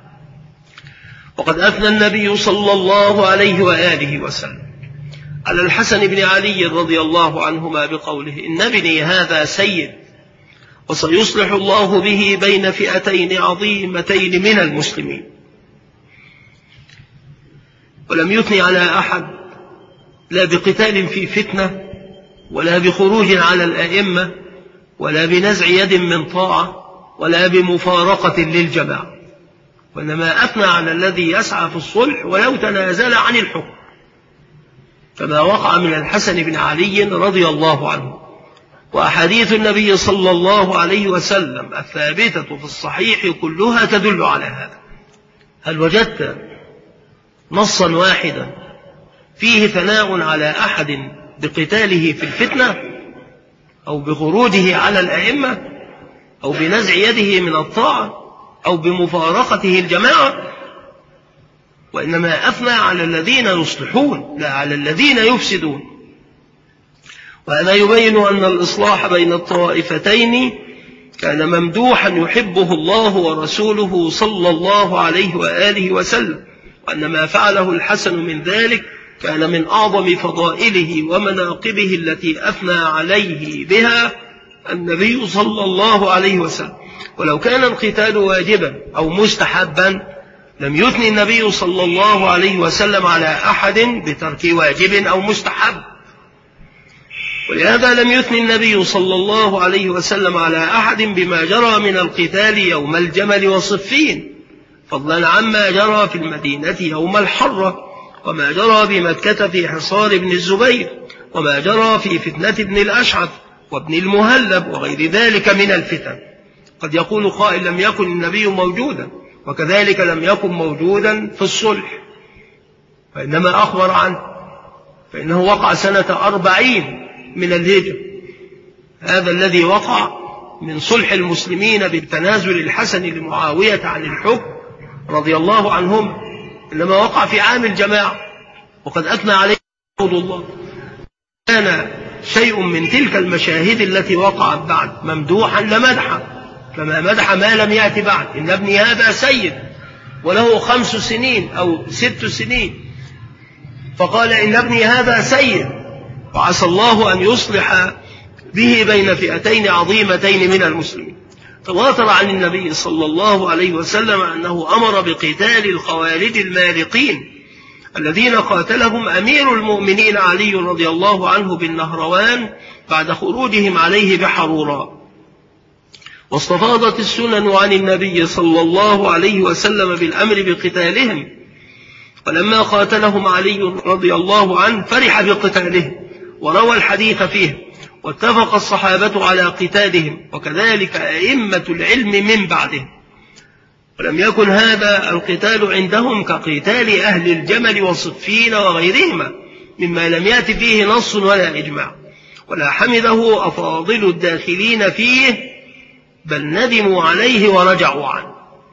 وقد أثنى النبي صلى الله عليه وآله وسلم على الحسن بن علي رضي الله عنهما بقوله: إن ابني هذا سيد، وسيصلح الله به بين فئتين عظيمتين من المسلمين. ولم يثني على أحد لا بقتال في فتنة، ولا بخروج على الأئمة، ولا بنزع يد من طاعة، ولا بمفارقة للجماعة، وإنما أثنى على الذي يسعى في الصلح ولو تنازل عن الحكم، كما وقع من الحسن بن علي رضي الله عنه. وأحاديث النبي صلى الله عليه وسلم الثابتة في الصحيح كلها تدل على هذا. هل وجدت نصا واحدا فيه ثناء على أحد بقتاله في الفتنة، أو بخروجه على الأئمة، أو بنزع يده من الطاعة، أو بمفارقته الجماعة؟ وإنما أثنى على الذين يصلحون لا على الذين يفسدون. وهذا يبين أن الإصلاح بين الطائفتين كان ممدوحا يحبه الله ورسوله صلى الله عليه وآله وسلم، وأن ما فعله الحسن من ذلك كان من أعظم فضائله ومناقبه التي أثنى عليه بها النبي صلى الله عليه وسلم. ولو كان القتال واجبا أو مستحبا لم يثني النبي صلى الله عليه وسلم على أحد بترك واجب أو مستحب. ولهذا لم يثني النبي صلى الله عليه وسلم على أحد بما جرى من القتال يوم الجمل وصفين، فضلا عما جرى في المدينة يوم الحرة، وما جرى بمكة في حصار ابن الزبير، وما جرى في فتنة ابن الأشعث وابن المهلب وغير ذلك من الفتن. قد يقول قائل: لم يكن النبي موجودا، وكذلك لم يكن موجودا في الصلح، فإنما أخبر عنه، فإنه وقع سنة أربعين من الهجرة. هذا الذي وقع من صلح المسلمين بالتنازل الحسن لمعاوية عن الحكم رضي الله عنهم، إنما وقع في عام الجماعة، وقد أثنى عليه الله. كان شيء من تلك المشاهد التي وقعت بعد ممدوحا لمدحا، فما مدح ما لم يأتي بعد. إن ابني هذا سيد وله خمس سنين أو ست سنين، فقال: إن ابني هذا سيد، وعسى الله أن يصلح به بين فئتين عظيمتين من المسلمين. تواتر عن النبي صلى الله عليه وسلم أنه أمر بقتال الخوارج المارقين الذين قاتلهم أمير المؤمنين علي رضي الله عنه بالنهروان بعد خروجهم عليه بحروراء. واستفاضت السنن عن النبي صلى الله عليه وسلم بالأمر بقتالهم، ولما قاتلهم علي رضي الله عنه فرح بقتالهم وروى الحديث فيه، واتفق الصحابة على قتالهم، وكذلك أئمة العلم من بعدهم. ولم يكن هذا القتال عندهم كقتال أهل الجمل وصفين وغيرهما مما لم يأت فيه نص ولا إجماع، ولا حمده أفاضل الداخلين فيه، بل ندموا عليه ورجعوا عنه.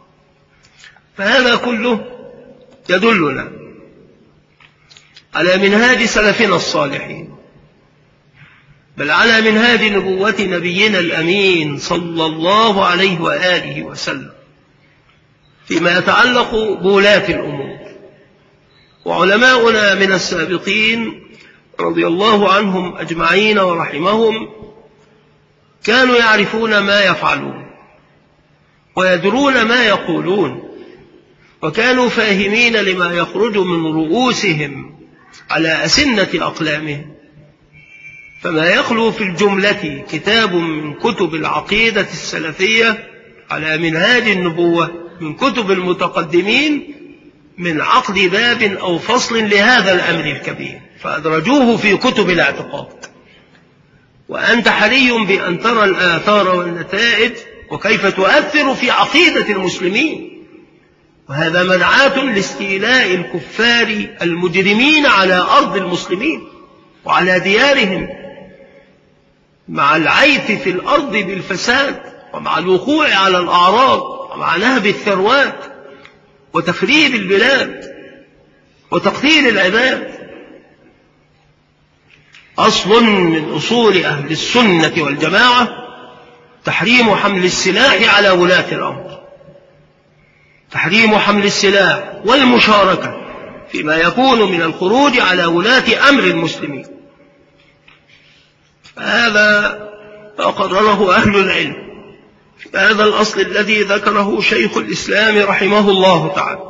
فهذا كله يدلنا على منهاج سلفنا الصالحين بل على منهاج نبوة نبينا الأمين صلى الله عليه وآله وسلم فيما يتعلق بولاة الأمور. وعلماؤنا من السابقين رضي الله عنهم أجمعين ورحمهم كانوا يعرفون ما يفعلون ويدرون ما يقولون، وكانوا فاهمين لما يخرج من رؤوسهم على أسنة أقلامهم. فما يخلو في الجملة كتاب من كتب العقيدة السلفية على منهاج النبوة من كتب المتقدمين من عقد باب أو فصل لهذا الأمر الكبير، فأدرجوه في كتب الاعتقاد. وأنت حري بأن ترى الآثار والنتائج وكيف تؤثر في عقيدة المسلمين، وهذا منعات لاستيلاء الكفار المجرمين على أرض المسلمين وعلى ديارهم، مع العيث في الأرض بالفساد ومع الوقوع على الأعراض ومع نهب الثروات وتخريب البلاد وتقتيل العباد. أصل من أصول أهل السنة والجماعة تحريم حمل السلاح على ولاة الأمر، تحريم حمل السلاح والمشاركة فيما يكون من الخروج على ولاة أمر المسلمين. هذا ما قرره أهل العلم في هذا الأصل الذي ذكره شيخ الإسلام رحمه الله تعالى.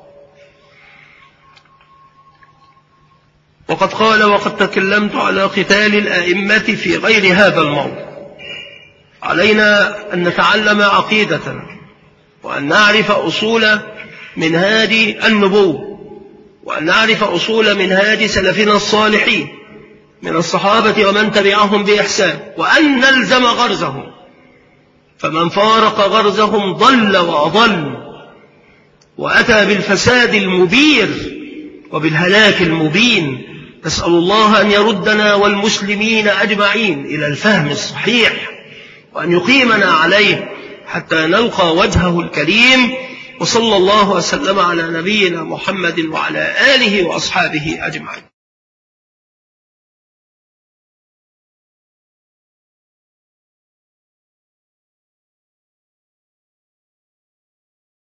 وقد قال: وقد تكلمت على قتال الأئمة في غير هذا الموضع. علينا أن نتعلم عقيدة وأن نعرف أصول منهاج النبوة، وأن نعرف أصول منهاج سلفنا الصالحين من الصحابة ومن تبعهم بإحسان، وأن نلزم غرزهم، فمن فارق غرزهم ضل وأضل وأتى بالفساد المبير وبالهلاك المبين. نسأل الله أن يردنا والمسلمين أجمعين إلى الفهم الصحيح، وأن يقيمنا عليه حتى نلقى وجهه الكريم. وصلى الله وسلم على نبينا محمد وعلى آله وأصحابه أجمعين.